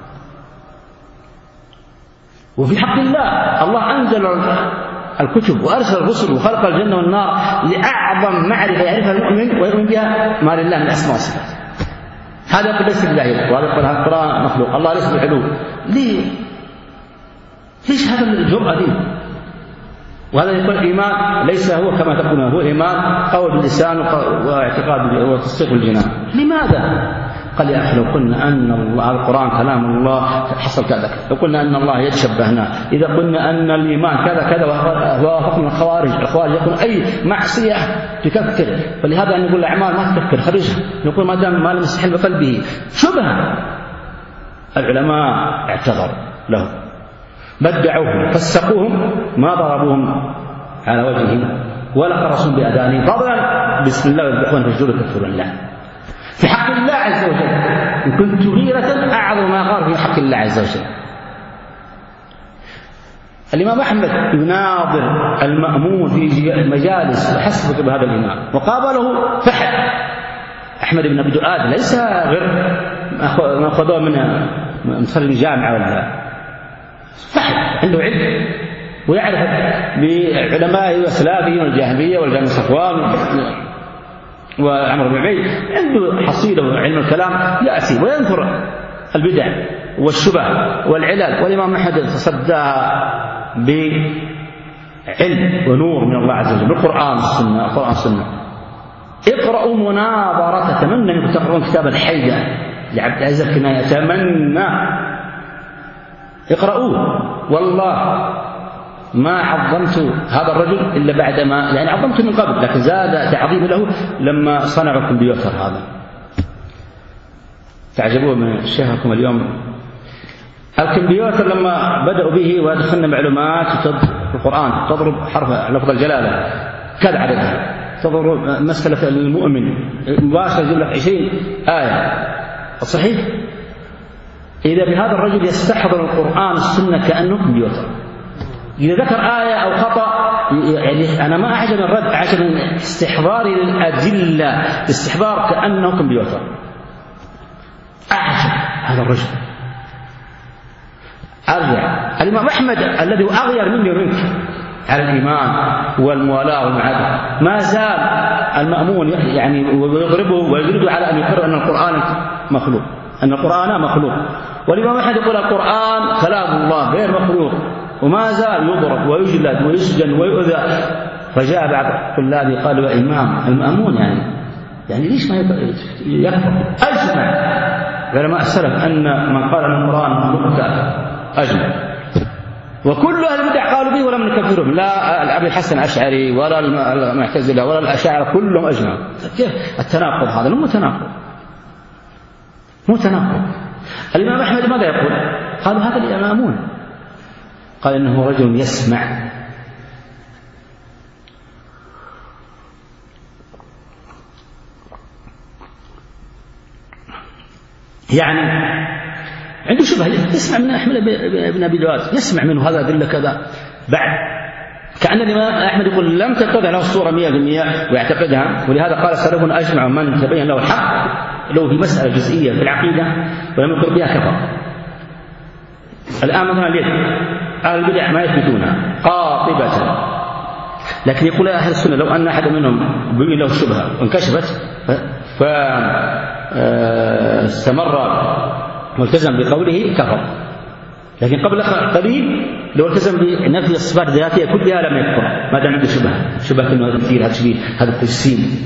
وفي حق الله الله أنزل الكتب وأرسل الرسل وخلق الجنة والنار لأعظم معرفة يعرفها المؤمن ويؤمن بها ما لله من الأسماء والصفات. هذا يقول ليس بالله، وهذا يقول هذا القرآن مخلوق، الله ليس بالعلو. ليه؟ ليش هذا الجرأة دي؟ وهذا يقول الإيمان ليس هو كما تقول، هو إيمان قول باللسان واعتقاد وتصديق الجنان. لماذا؟ قال يا أخي لو قلنا أن الله القرآن كلام الله حصل كذا، لو قلنا أن الله يد شبهناه، إذا قلنا أن الإيمان كذا كذا ووافقنا الخوارج، الخوارج يقول أي معصية تكفر. فلهذا أن نقول الأعمال ما تكفر خرجها، نقول ما دام ما لم يستحل بقلبه شبهة. العلماء اعتذروا لهم، بدعوهم، فسقوهم، ما ضربوهم على وجههم ولا قرصوا بأذانهم، فضلا بسم الله والإخوان فجروا كفر الله في حق الله عز وجل. إن كنت غيرة أعظم ما قال في حق الله عز وجل. الإمام أحمد يناظر المأمون في المجالس وحسبك بهذا الإمام، وقابله فحل أحمد بن أبي دؤاد، ليس غير ما أخذوه من مصلي الجامعة ولا فحل، عنده علم ويعرف بعلماء وأسلافه والجاهلية والجامع صفوان وعمر بن عبيد، عنده حصيلة علم الكلام، يأتي وينثر البدع والشبه والعلل. والإمام أحمد تصداها بعلم ونور من الله عز وجل بالقرآن والسنة. القرآن والسنة اقرأوا مناظرة، أتمنى أنكم تقرؤون كتاب الحيدة لعبد العزيز الكناني، أتمنى اقرأوه. والله ما عظمت هذا الرجل إلا بعدما يعني عظمته من قبل، لكن زاد تعظيم له لما صنعوا الكمبيوتر هذا. تعجبوا من شيخكم اليوم الكمبيوتر لما بدأوا به ودخلنا معلومات في القرآن، تضرب حرف لفظ الجلالة كذا عددها، تضرب مسألة المؤمن مباشرة يجيب لك عشرين آية. صحيح؟ إذا بهذا الرجل يستحضر القرآن والسنة كأنه كمبيوتر، إذا ذكر آية أو خطأ يعني أنا ما أعجب الرد، أعجب استحضار الأدلة، استحضار كأنه كمبيوتر. أعجب هذا الرجل. أرجع الإمام أحمد الذي هو أغير مني ومنك على الإيمان والموالاة والمعادة، ما زال المأمون يعني ويضربه ويجلده على أن يقر أن القرآن مخلوق، أن القرآن مخلوق. والإمام أحمد يقول القرآن كلام الله غير مخلوق، وما زال يضرب ويجلد ويسجن ويؤذى. فجاء بعض طلابي قالوا يا إمام المأمون يعني يعني ليش ما يكفر؟ أجمع علماء السلف أن من قال أن القرآن مخلوق كافر، أجمع. وكل أهل البدع قالوا به ولم نكفرهم، لا أبي الحسن الأشعري ولا المعتزلة ولا الأشاعرة، كلهم أجمعوا. كيف التناقض هذا؟ مو تناقض، مو تناقض. الإمام أحمد ماذا يقول؟ قالوا هذا الإمامون، قال إنه رجل يسمع يعني عنده شبهة، يسمع من أحمد بن أبي دؤاد، يسمع منه هذا أدلة كذا. بعد كأن الإمام أحمد يقول لم تتضح له الصورة مئة بالمئة ويعتقدها، ولهذا قال سلفنا أجمع من تبين له الحق لو في مسألة جزئية في العقيدة ولم يقر بها كفر. الآن مثلا اليد أهل البدع ما يثبتونها قاطبة، لكن يقول أهل السنة لو أن أحد منهم بين له الشبهة وانكشفت فاستمر والتزم بقوله كفر، لكن قبل قليل لو التزم بنفي الصفات الذاتية كلها لم يكفر ما دام عنده شبهة شبهة أنه هذا التمثيل هذا تشبيه هذا التجسيم.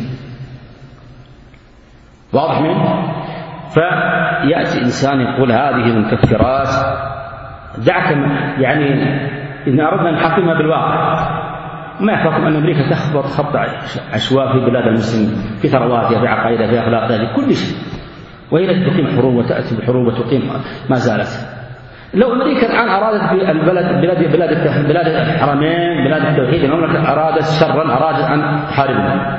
واضح منه؟ فيأتي إنسان يقول هذه المكفرات دعك يعني إن أردنا أن نحكمها بالواقع ما يحفظكم أن أمريكا تخبط خبط عشواء في بلاد المسلمين في ثرواتها في عقائدها في أخلاقها في كل شيء، وهي التي تقيم حروب وتأتي بحروب وتقيم ما زالت. لو أمريكا الآن أرادت في البلد بلاد بلاد بلاد الحرمين بلاد التوحيد المملكة أرادت شرا أرادت أن تحاربها،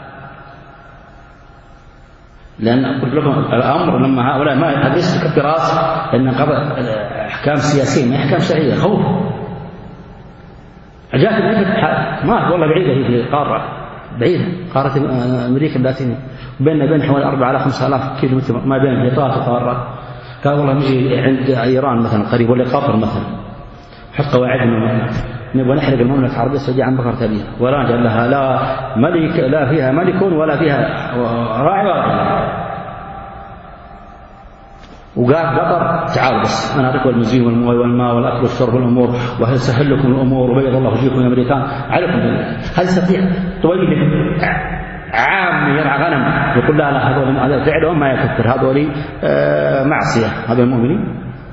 لأن قلت لكم الأمر لما هؤلاء ما هذه ليست كفرات لأن أحكام سياسية ما أحكام شرعية خوف. جاءت أمريكا ما والله بعيدة هي في قارة بعيدة قارة أمريكا اللاتينية بيننا بين حوالي أربعة إلى خمسة آلاف كيلو متر ما بين الحيطات وقارات. قال والله نجي عند إيران مثلا قريب ولا قطر مثلا حط قواعدنا نبغى نحرق المملكة العربية السعودية عن بكرة أبيها ولا نجعل لها لا ملك لا فيها ملك ولا فيها راعي ولا. وقال قطر تعالوا بس أنا أعطيكم المزيد والماء والماء والأكل والشرب والأمور وسهل لكم الأمور وبيض الله وجهكم يا أمريكان عليكم هل يستطيع طويل عام يرعى غنم يقول لا لا هذول فعلهم ما يكفر هذول آه معصية هذول المؤمنين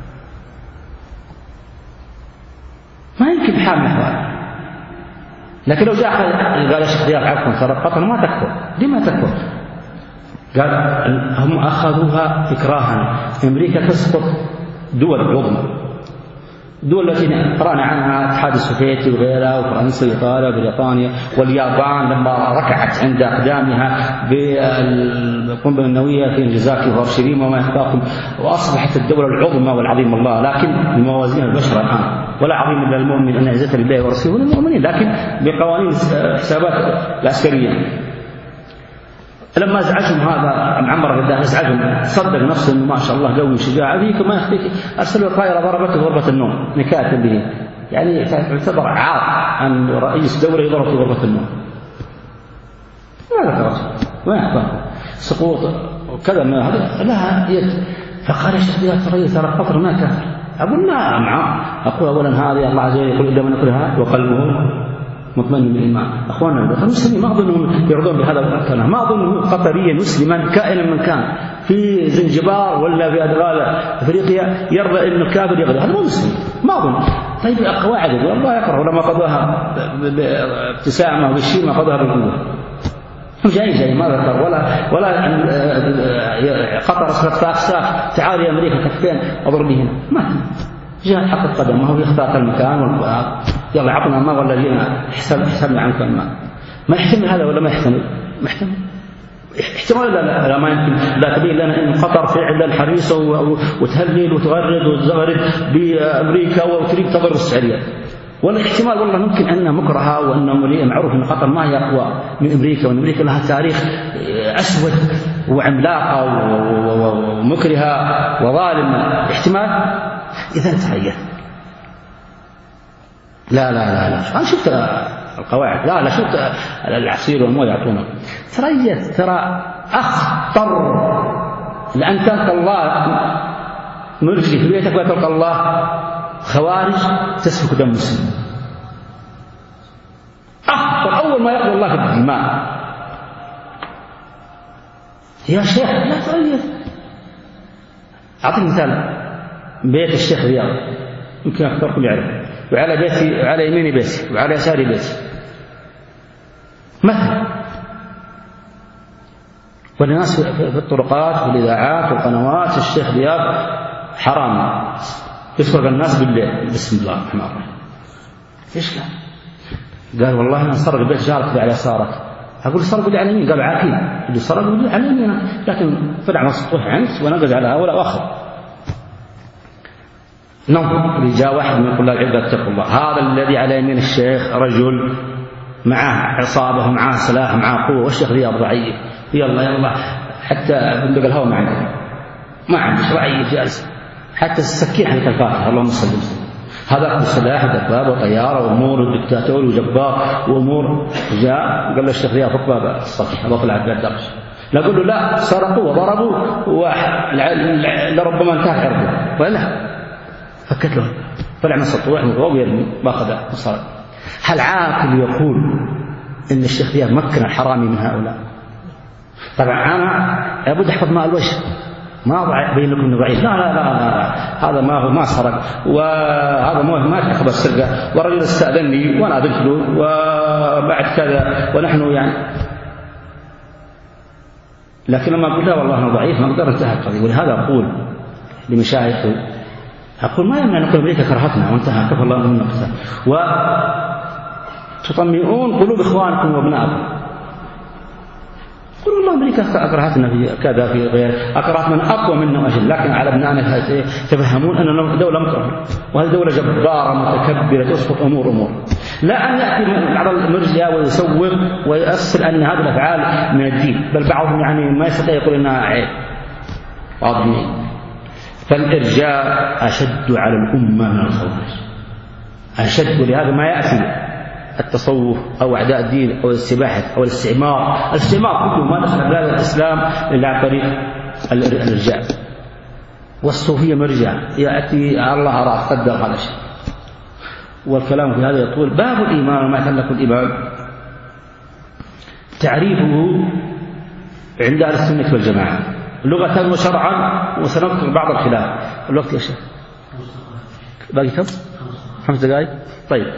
ما يمكن حال محوال. لكن لو جاء قال يا شيخ ضياء عفوا ترى قطر ما تكفر لما تكفر؟ قال هم أخذوها إكراها. أمريكا تسقط دول عظمى دول التي قرأنا عنها الاتحاد السوفيتي وغيرها وفرنسا وإيطاليا وبريطانيا واليابان لما ركعت عند أقدامها بالقنبلة النووية في نجازاكي وهيروشيما وما يخطاكم وأصبحت الدولة العظمى والعظيم الله، لكن بموازين البشر الآن ولا عظيم إلا المؤمن أن عزة لله ورسوله للمؤمنين، لكن بقوانين حسابات العسكرية. لما ازعجهم هذا معمر قدام ازعجهم صدق نفسه انه ما شاء الله قوي شجاع ذيك ما يخفيك ارسلوا طائره ضربته غرفه النوم نكايه به يعني يعتبر عار ان رئيس دوله يضرب في غرفه النوم. ماذا ترى؟ وين سقوط وكذا ما هذا لها يد. فقال يا شيخ يا ترى ترى قطر ما كافر. اقول نعم اقول اولا هذه الله عز وجل يقول الا من يقولها وقلبه مطمئن بالإيمان. أخواننا المسلمين ما أظنهم يرضون بهذا الكلام، ما أظن قطريا مسلما كائنا من كان في زنجبار ولا في أدغال أفريقيا يرضى أن الكافر يغلب، هذا مو مسلم ما أظن. طيب القواعد الله يكره لما قضاها بابتسامة وبالشيء ما قضاها بالقوة هم جايين جاي ما ذكر ولا ولا قطر أصبحت فاكساك تعال يا أمريكا كفين أضرب هنا ما جاء حط قدمه ويختار المكان والقرار يلا عطنا ما ولا جينا حسبنا عنك الماء. ما يحتمل هذا ولا ما يحتمل؟ ما يحتمل احتمال لا, لا ما يمكن لا تبين لنا ان قطر فعلا حريصه وتهلل وتغرد وتزغرد بامريكا وتريد تضر السعوديه، ولا احتمال والله ممكن انها مكرهه وانه معروف ان قطر ما هي اقوى من امريكا وان امريكا لها تاريخ اسود وعملاقه ومكرهه وظالمه. احتمال اذا تغير لا لا لا لا أنا شفت القواعد لا لا شفت العصير والمويه يعطونا ترى ترى أخطر لأن تلقى الله مرجي في بيتك ولا تلقى الله خوارج تسفك دم مسلم. أخطر أول ما يقضي الله في الدماء يا شيخ لا تغير. أعطيك مثال بيت الشيخ رياض يمكن أكثركم يعرف وعلى بيتي وعلى يميني بيتي وعلى يساري بيتي مثلا، والناس في الطرقات والإذاعات والقنوات الشيخ رياض حرام يسرق الناس بالليل بسم الله الرحمن الرحيم. ايش قال؟ قال والله انا سرق البيت جارك على يسارك. اقول سرق لي على يمين قال عاكين اللي سرق لي على يمين لكن طلع مسطوح عنك ونقز على هؤلاء واخر. ننظر لجاء واحد من طلاب العلم اتقوا الله، هذا الذي على يمين الشيخ رجل معه عصابة ومعه سلاح ومعه قوة، والشيخ رياض ضعيف، يلا يلا حتى بندق الهواء ما عنده ما عنده ضعيف جالس، حتى السكين حتى الفاتحة اللهم صل وسلم، هذا سلاح ودبابة وطيارة وأمور ودكتاتور وجبار وأمور. جاء قال له الشيخ رياض فوق باب السطح الله طلع على الدرج، لا قل له لا سرقوا وضربوا ولربما انتهى حربه ولا فكت له، طلع من السطوع وهو يرمي باخذ مصاري. هل عاقل يقول ان الشيخ رياض مكن الحرامي من هؤلاء؟ طبعا انا لابد احفظ ماء الوجه، ما أبين لكم إنه ضعيف، لا لا لا, لا. هذا ما هو ما سرق، وهذا ما تحب السرقة، والرجل استأذنني وأنا أذنت له وبعد كذا ونحن يعني، لكن لما أقول لا والله أنا ضعيف ما أقدر انتهى القضية. ولهذا أقول لمشايخ أقول ما يمنع نقول أمريكا كرهتنا وانتهى كفر الله من نقصها، وتطمئون قلوب إخوانكم وابنائكم. قلوا والله أمريكا أكرهتنا في كذا في غير، أكرهتنا أقوى منا وأجل، لكن على أبنائنا تفهمون أننا دولة مكرهة، وهذه دولة جبارة متكبرة تسقط أمور أمور. لا أن يأتي بعض المرجئة ويسوق ويؤصل أن هذه الأفعال من الدين، بل بعضهم يعني ما يستطيع يقول إنها عيب. واضحين. فالإرجاء أشد على الأمة من الخوارج، أشد. ولهذا ما يأتي التصوف أو أعداء الدين أو السباحة أو الاستعمار، الاستعمار كله ما دخل بلاد الإسلام إلا عن طريق الإرجاء، والصوفية مرجع يأتي الله أراد قدر هذا الشيء. والكلام في هذا يطول. باب الإيمان وما يتعلق بالإيمان تعريفه عند أهل السنة والجماعة لغة وشرعا، وسنذكر بعض الخلاف. الوقت يا شيخ باقي كم؟ خمس دقائق. طيب،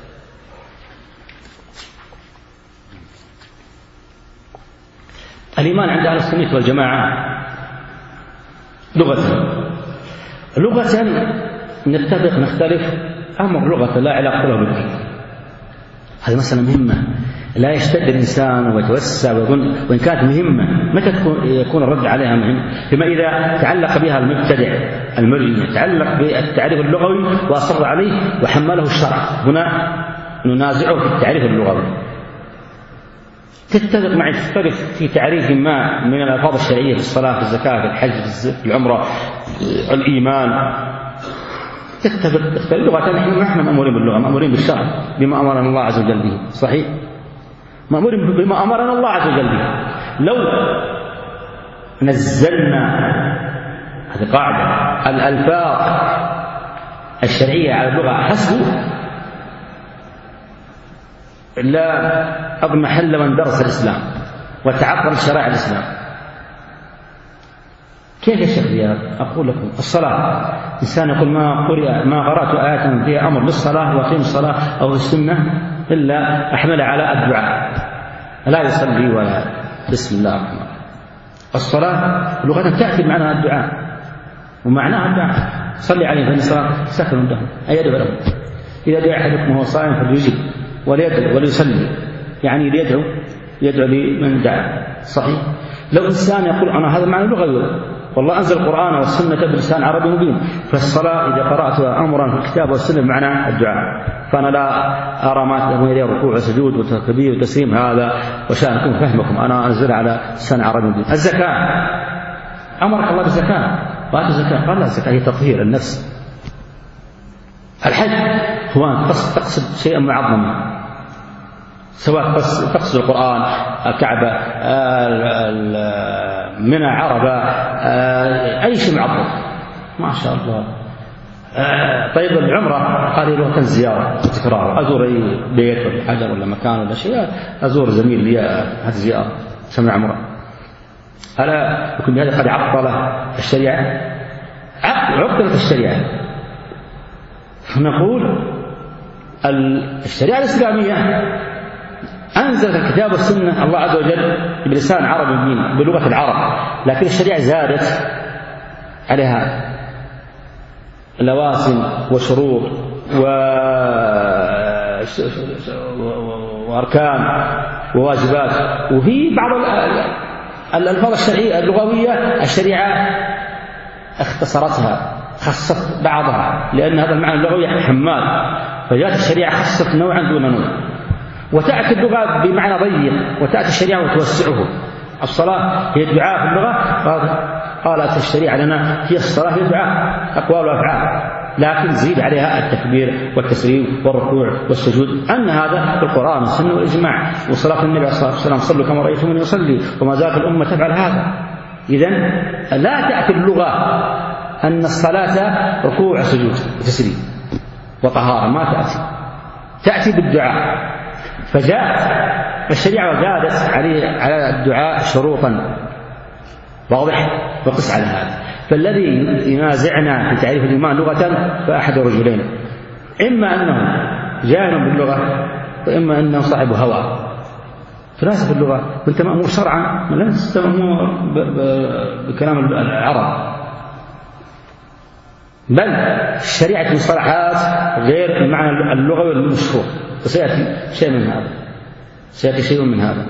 الإيمان عند أهل السنة والجماعة لغة لغة نتفق نختلف، أمر لغة لا علاقة له بالدين. هذه مسألة مهمة، لا يشتد الإنسان ويتوسع ويظن، وإن كانت مهمة متى يكون الرد عليها مهم؟ فيما إذا تعلق بها المبتدع المرجئ، تعلق بالتعريف اللغوي وأصر عليه وحمله الشرع، هنا ننازعه في التعريف اللغوي. تتفق معي تختلف في تعريف ما من الألفاظ الشرعية في الصلاة في الزكاة في الحج في العمرة الإيمان، تتفق تختلف لغة. نحن نحن مأمورين باللغة، مأمورين بالشرع بما أمرنا الله عز وجل به، صحيح؟ مأمورين بما أمرنا الله عز وجل به. لو نزلنا هذه قاعدة الألفاظ الشرعية على اللغة حسب لا أضمحل من درس الإسلام وتعقل شرائع الإسلام. كيف يا شيخ رياض؟ أقول لكم الصلاة، إنسان يقول ما قرأ ما قرأت آية فيها أمر بالصلاة وأقيم الصلاة أو السنة إلا أحمل على الدعاء، لا يصلي ولا بسم الله الرحمن الرحيم. الصلاة لغة تأتي بمعنى الدعاء ومعناها الدعاء، صلي عليه فإن الصلاة سكن لهم أي يدعو لهم، إذا دعا أحدكم وهو صائم فليجب وليدعو وليصلي، يعني ليدعو يدعو لمن دعا، صحيح؟ لو إنسان يقول أنا هذا معنى لغوي، والله أنزل القرآن والسنة بلسان عربي مبين، فالصلاة إذا قرأتها أمرا في الكتاب والسنة بمعنى الدعاء، فأنا لا أرى ما تكون إليه ركوع وسجود وتكبير وتسليم، هذا وشأنكم فهمكم، أنا أنزل على لسان عربي مبين. الزكاة أمرك الله بالزكاة وآتوا الزكاة، قال لا، الزكاة هي تطهير النفس. الحج هو أن تقصد شيئا معظما، سواء تقصد القرآن، الكعبة، منى، عربة، أي شيء معظم، ما شاء الله. طيب العمرة هذه لغة زيارة وتكرار، أزور أي بيت ولا حجر ولا مكان ولا شيء، أزور زميل لي هذه زيارة تسمى عمرة. ألا يكون بهذا قد عطل الشريعة؟ عطلت الشريعة. نقول الشريعة الإسلامية أنزل الكتاب والسنة الله عز وجل بلسان عربي مبين بلغة العرب، لكن الشريعة زادت عليها لوازم وشروط وأركان وواجبات، وفي بعض الألفاظ الشرعية اللغوية الشريعة اختصرتها خصت بعضها لأن هذا المعنى اللغوي حمال، فجاءت الشريعة خصت نوعا دون نوع. وتأتي اللغة بمعنى ضيق وتأتي الشريعة وتوسعه. الصلاة هي الدعاء في اللغة، قالت الشريعة لنا هي الصلاة هي الدعاء أقوال وأفعال، لكن زيد عليها التكبير والتسليم والركوع والسجود، أن هذا في القرآن والسنة والإجماع. وصلاة النبي صلى الله عليه وسلم صلوا كما رأيتموني يصلي، وما زالت الأمة تفعل هذا. إذن لا تأتي اللغة أن الصلاة ركوع سجود وتسليم وطهارة، ما تأتي، تأتي بالدعاء. فجاء الشريعة وزادت على الدعاء شروطا، واضح؟ وقس على هذا. فالذي ينازعنا في تعريف الإيمان لغة فأحد رجلين، إما أنه جاهل باللغة، وإما أنه صاحب هوى. فلاسف اللغة وأنت مأمور شرعا، لا تستمر بكلام العرب، بل الشريعة المصطلحات غير المعنى اللغوي المشهور. وسيأتي شيء من هذا، سيأتي شيء من هذا.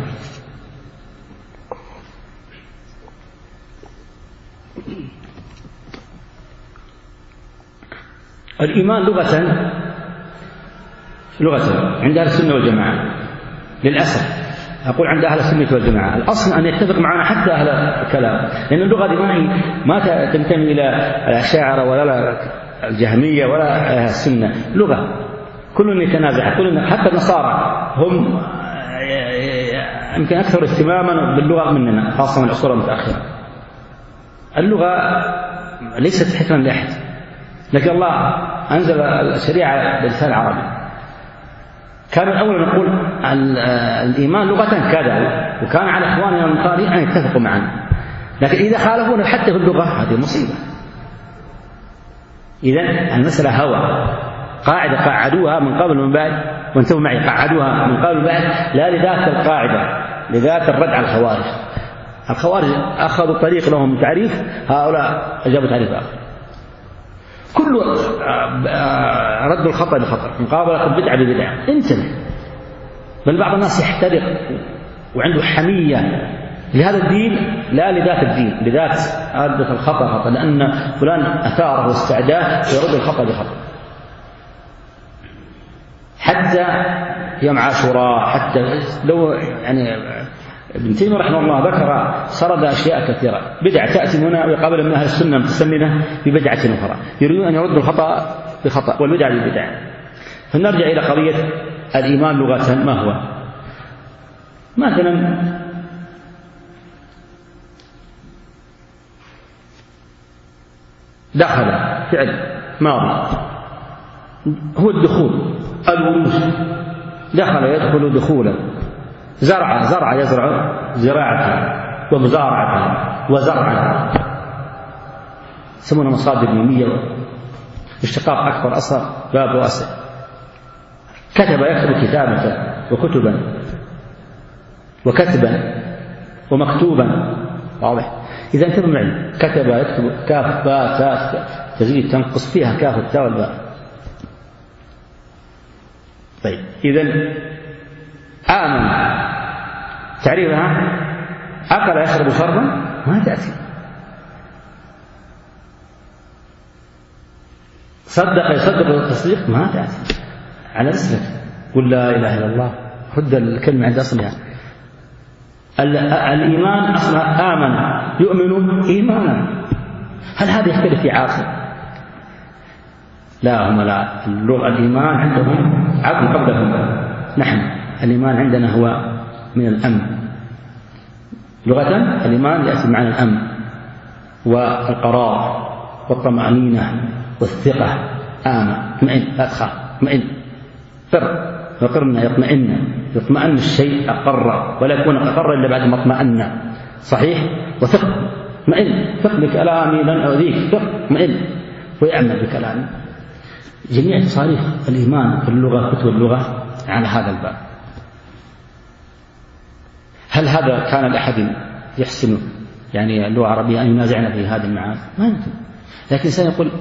الإيمان لغة لغة عند أهل السنة والجماعة، للأسف أقول عند أهل السنة والجماعة، الأصل أن يتفق معنا حتى أهل الكلام، لأن اللغة دي ما تنتمي إلى الأشاعرة ولا الجهمية ولا أهل السنة، لغة كل يتنازع، كل حتى النصارى هم يمكن أكثر اهتماما باللغة مننا، خاصة من العصور المتأخرة. اللغة ليست حكرا لأحد، لكن الله أنزل الشريعة بلسان عربي. كان الأول نقول الإيمان لغة كذا، وكان على إخواننا المقارئين أن يتفقوا معنا، لكن إذا خالفونا حتى في اللغة هذه مصيبة. إذن المسألة هوى، قاعدة قاعدوها من قبل ومن بعد، وانتبهوا معي، قاعدوها من قبل ومن بعد لا لذات القاعدة، لذات الرد على الخوارج. الخوارج أخذوا طريق لهم تعريف، هؤلاء أجابوا تعريف آخر. كل رد الخطأ بخطأ، مقابلة البدعة ببدعة. انتبه، بل بعض الناس يحترق وعنده حمية لهذا الدين لا لذات الدين، لذات عادة الخطأ خطأ، لأن فلان أثاره واستعداه يرد الخطأ بخطأ. حتى يوم عاشوراء، حتى لو يعني ابن تيمية رحمه الله ذكر سرد أشياء كثيرة، بدعة تأتي هنا ويقابل من أهل السنة متسننة ببدعة أخرى، يريدون أن يردوا الخطأ بخطأ والبدعة ببدعة. فنرجع إلى قضية الإيمان لغة ما هو. مثلا دخل فعل ماضي هو الدخول، الولوج، دخل يدخل دخولا، زرع زرع يزرع زراعة ومزارعة وزرعا، يسمونها مصادر ميمية، اشتقاق أكبر أصغر باب واسع. كتب يكتب كتابة وكتبا وكتبا ومكتوبا، واضح؟ إذا انتبه معي، كتب يكتب كاف باء تاء تزيد تنقص فيها كاف التاء والباء. طيب إذن آمن تعريفها أكل يشرب شربا ما تأتي. صدق يصدق التصديق ما تأتي على رسلك. قل لا إله إلا الله، رد الكلمة عند أصلها. الإيمان أصلا آمن يؤمن إيمانا، هل هذا يختلف في عاقل؟ لا، هم لا، الإيمان عندهم عقل قبلهم، نحن الإيمان عندنا هو من الأمن. لغة الإيمان يأتي معنى الأمن والقرار والطمأنينة والثقة. آمن، اطمئن، لا تخاف، اطمئن، قر، وقرنا يطمئن، يطمئن الشيء أقر، ولا يكون أقر إلا بعد ما اطمأن، صحيح؟ وثق، اطمئن، ثق بكلامي لن أؤذيك، ثق، اطمئن، ويعمل بكلامي. جميع تصاريف الإيمان في اللغة، كتب اللغة على هذا الباب. هل هذا كان لأحد يحسن يعني اللغة العربية أن ينازعنا في هذه المعاني؟ ما يمكن. لكن سيقول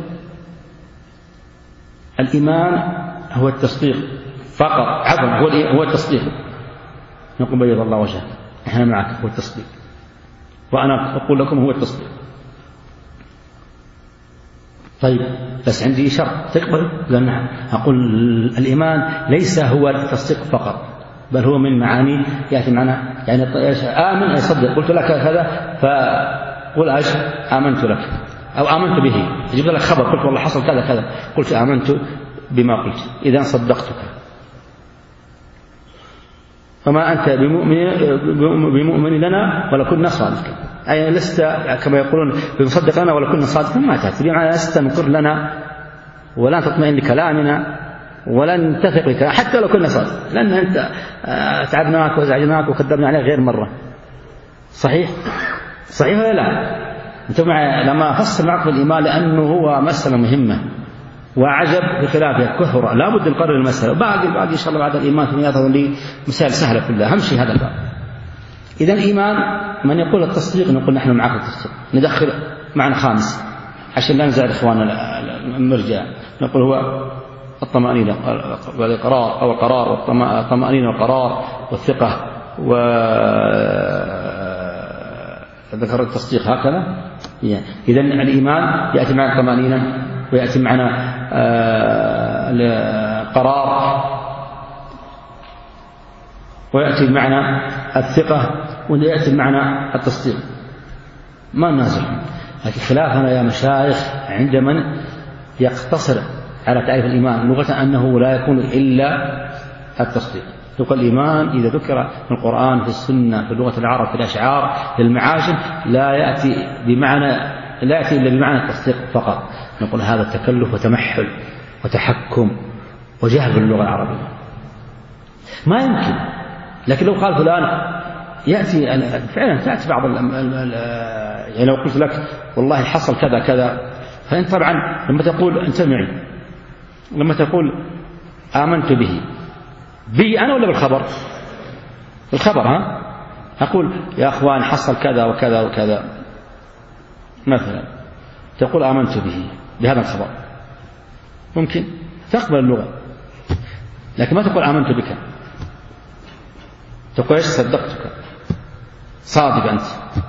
الإيمان هو التصديق فقط، عفوا هو التصديق. نقول بيض الله وجهك، احنا معك، هو التصديق، وأنا أقول لكم هو التصديق. طيب بس عندي شرط تقبل؟ لأن أقول الإيمان ليس هو التصديق فقط، بل هو من معاني يأتي معنا، يعني آمن يصدق، قلت لك كذا فقل أش آمنت لك أو آمنت به، جبت لك خبر قلت والله حصل كذا كذا، قلت آمنت بما قلت، إذا صدقتك. وما أنت بمؤمن, بمؤمن لنا ولا كنا صادقين، أي لست كما يقولون بمصدق لنا ولا كنا صادقين، ما تأتي بمعنى لست مقر لنا ولا تطمئن لكلامنا ولن تثق بك حتى لو كنا صادق، لأن أنت تعبناك وزعجناك وكذبنا عليك غير مرة. صحيح؟ صحيح ولا لا؟ أنت مع لما فصل معكم الإيمان لأنه هو مسألة مهمة وعجب بخلافه كثر، لا بد نقرر المسألة، باقي باقي إن شاء الله بعد الإيمان في يظهر لي مسائل سهلة كلها، أهم شيء هذا الباب. إذا الإيمان من يقول التصديق نقول نحن معك التصديق، ندخل معنى خامس عشان لا نزعل إخواننا المرجع، نقول هو الطمأنينة والقرار أو القرار والطمأنينة والقرار والثقة، وذكر التصديق هكذا. يعني إذا الإيمان يأتي مع الطمأنينة ويأتي معنا القرار ويأتي معنا الثقة ويأتي معنا التصديق، ما نازل. لكن خلافنا يا مشايخ عند من يقتصر على تعريف الإيمان لغة أنه لا يكون إلا التصديق. يقول الإيمان إذا ذكر في القرآن في السنة في لغة العرب في الأشعار في المعاجم لا يأتي بمعنى لا يأتي إلا بمعنى التصديق فقط. نقول هذا تكلف وتمحل وتحكم وجهل باللغة العربية ما يمكن. لكن لو قال فلان يأتي فعلا تأتي بعض يعني لو قلت لك والله حصل كذا كذا، فأنت طبعا لما تقول أنت معي لما تقول آمنت به بي أنا ولا بالخبر؟ بالخبر. ها أقول يا أخوان حصل كذا وكذا وكذا مثلا، تقول آمنت به بهذا الخبر، ممكن تقبل اللغة، لكن ما تقول آمنت بك، تقول إيش صدقتك صادق أنت.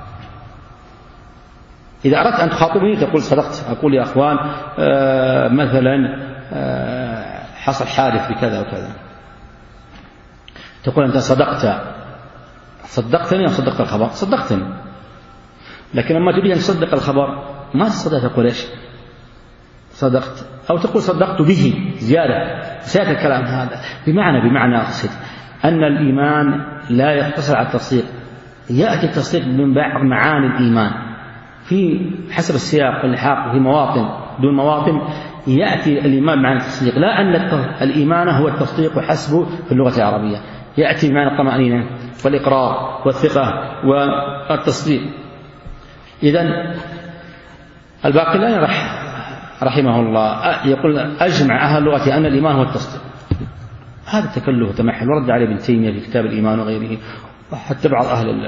إذا أردت أن تخاطبني تقول صدقت، أقول يا أخوان آه مثلا آه حصل حادث بكذا وكذا، تقول أنت صدقت صدقتني أو صدقت الخبر؟ صدقتني. لكن لما تريد أن تصدق الخبر ما تصدق تقول إيش صدقت، أو تقول صدقت به زيادة زيادة الكلام هذا بمعنى بمعنى أقصد أن الإيمان لا يقتصر على التصديق، يأتي التصديق من بعض معاني الإيمان في حسب السياق واللحاق، في مواطن دون مواطن يأتي الإيمان معنى التصديق، لا أن الإيمان هو التصديق وحسبه في اللغة العربية، يأتي معنى الطمأنينة والإقرار والثقة والتصديق. إذن الباقلاني رح رحمه الله يقول أجمع أهل اللغة أن الإيمان هو التصديق. هذا تكلف وتمحل، ورد عليه ابن تيمية في كتاب الإيمان وغيره، وحتى بعض أهل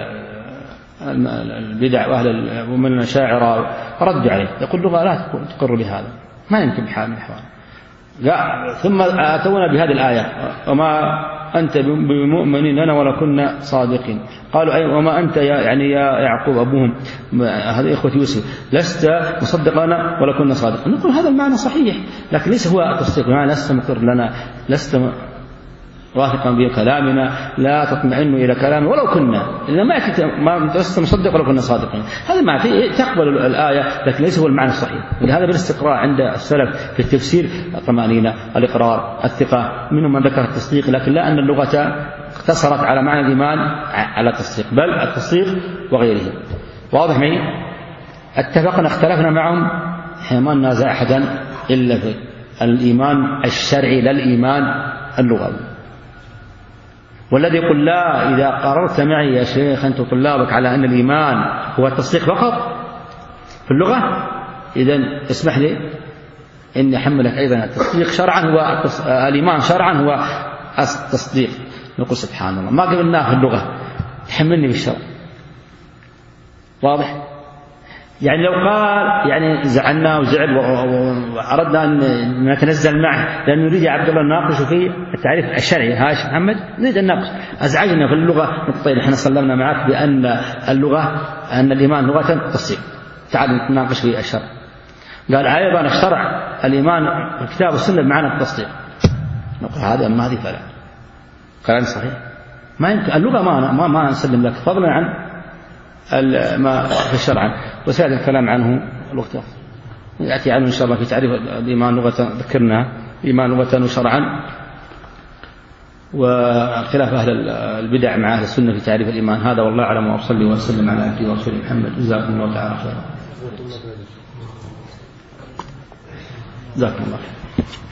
البدع وأهل ومن الشاعر ردوا عليه، يقول اللغة لا تقر بهذا، ما يمكن بحال من الأحوال. ثم أتونا بهذه الآية وما أنت بمؤمن لنا ولا كنا صادقين، قالوا أي وما أنت يا يعني يا يعقوب أبوهم هذا إخوة يوسف لست مصدق لنا ولا كنا صادقين. نقول هذا المعنى صحيح، لكن ليس هو التصديق، يعني لست مقر لنا لست واثقا بكلامنا لا تطمئن إلى كلامنا ولو كنا، إذا ما ما لست مصدق ولو كنا صادقين، هذا ما تقبل الآية لكن ليس هو المعنى الصحيح. ولهذا بالاستقراء عند السلف في التفسير الطمأنينة الإقرار الثقة، منهم من ذكر التصديق، لكن لا أن اللغة اقتصرت على معنى الإيمان على التصديق، بل التصديق وغيره. واضح معي؟ اتفقنا اختلفنا معهم حين ما ننازع أحدا إلا في الإيمان الشرعي لا الإيمان اللغوي. والذي يقول لا إذا قررت معي يا شيخ أنت طلابك على أن الإيمان هو التصديق فقط في اللغة، إذن اسمح لي إني أحملك أيضا التصديق شرعا هو الإيمان شرعا هو التصديق. نقول سبحان الله ما قبلناه في اللغة تحملني بالشرع. واضح؟ يعني لو قال يعني زعلنا وزعل وأردنا أن نتنزل معه لأن نريد يا عبد الله نناقش في التعريف الشرعي، هاش محمد نريد أن نناقش، أزعجنا في اللغة نقطتين، إحنا سلمنا معك بأن اللغة أن الإيمان لغة تصديق، تعال نتناقش في الشرع. قال أيضا اشترع الإيمان في الكتاب والسنة بمعنى التصديق. نقول هذا ما هذه فلا كلام صحيح، ما يمكن اللغة ما ما ما نسلم لك فضلا عن ما في الشرع، وسيأتي الكلام عنه الوقت يأتي عنه إن شاء الله في تعريف الإيمان لغة، ذكرنا الإيمان لغة وشرعا، وخلاف أهل البدع مع أهل السنة في تعريف الإيمان. هذا والله أعلم، وأصلي وأسلم على عبده ورسوله محمد. جزاكم الله تعالى خيرا. جزاكم الله.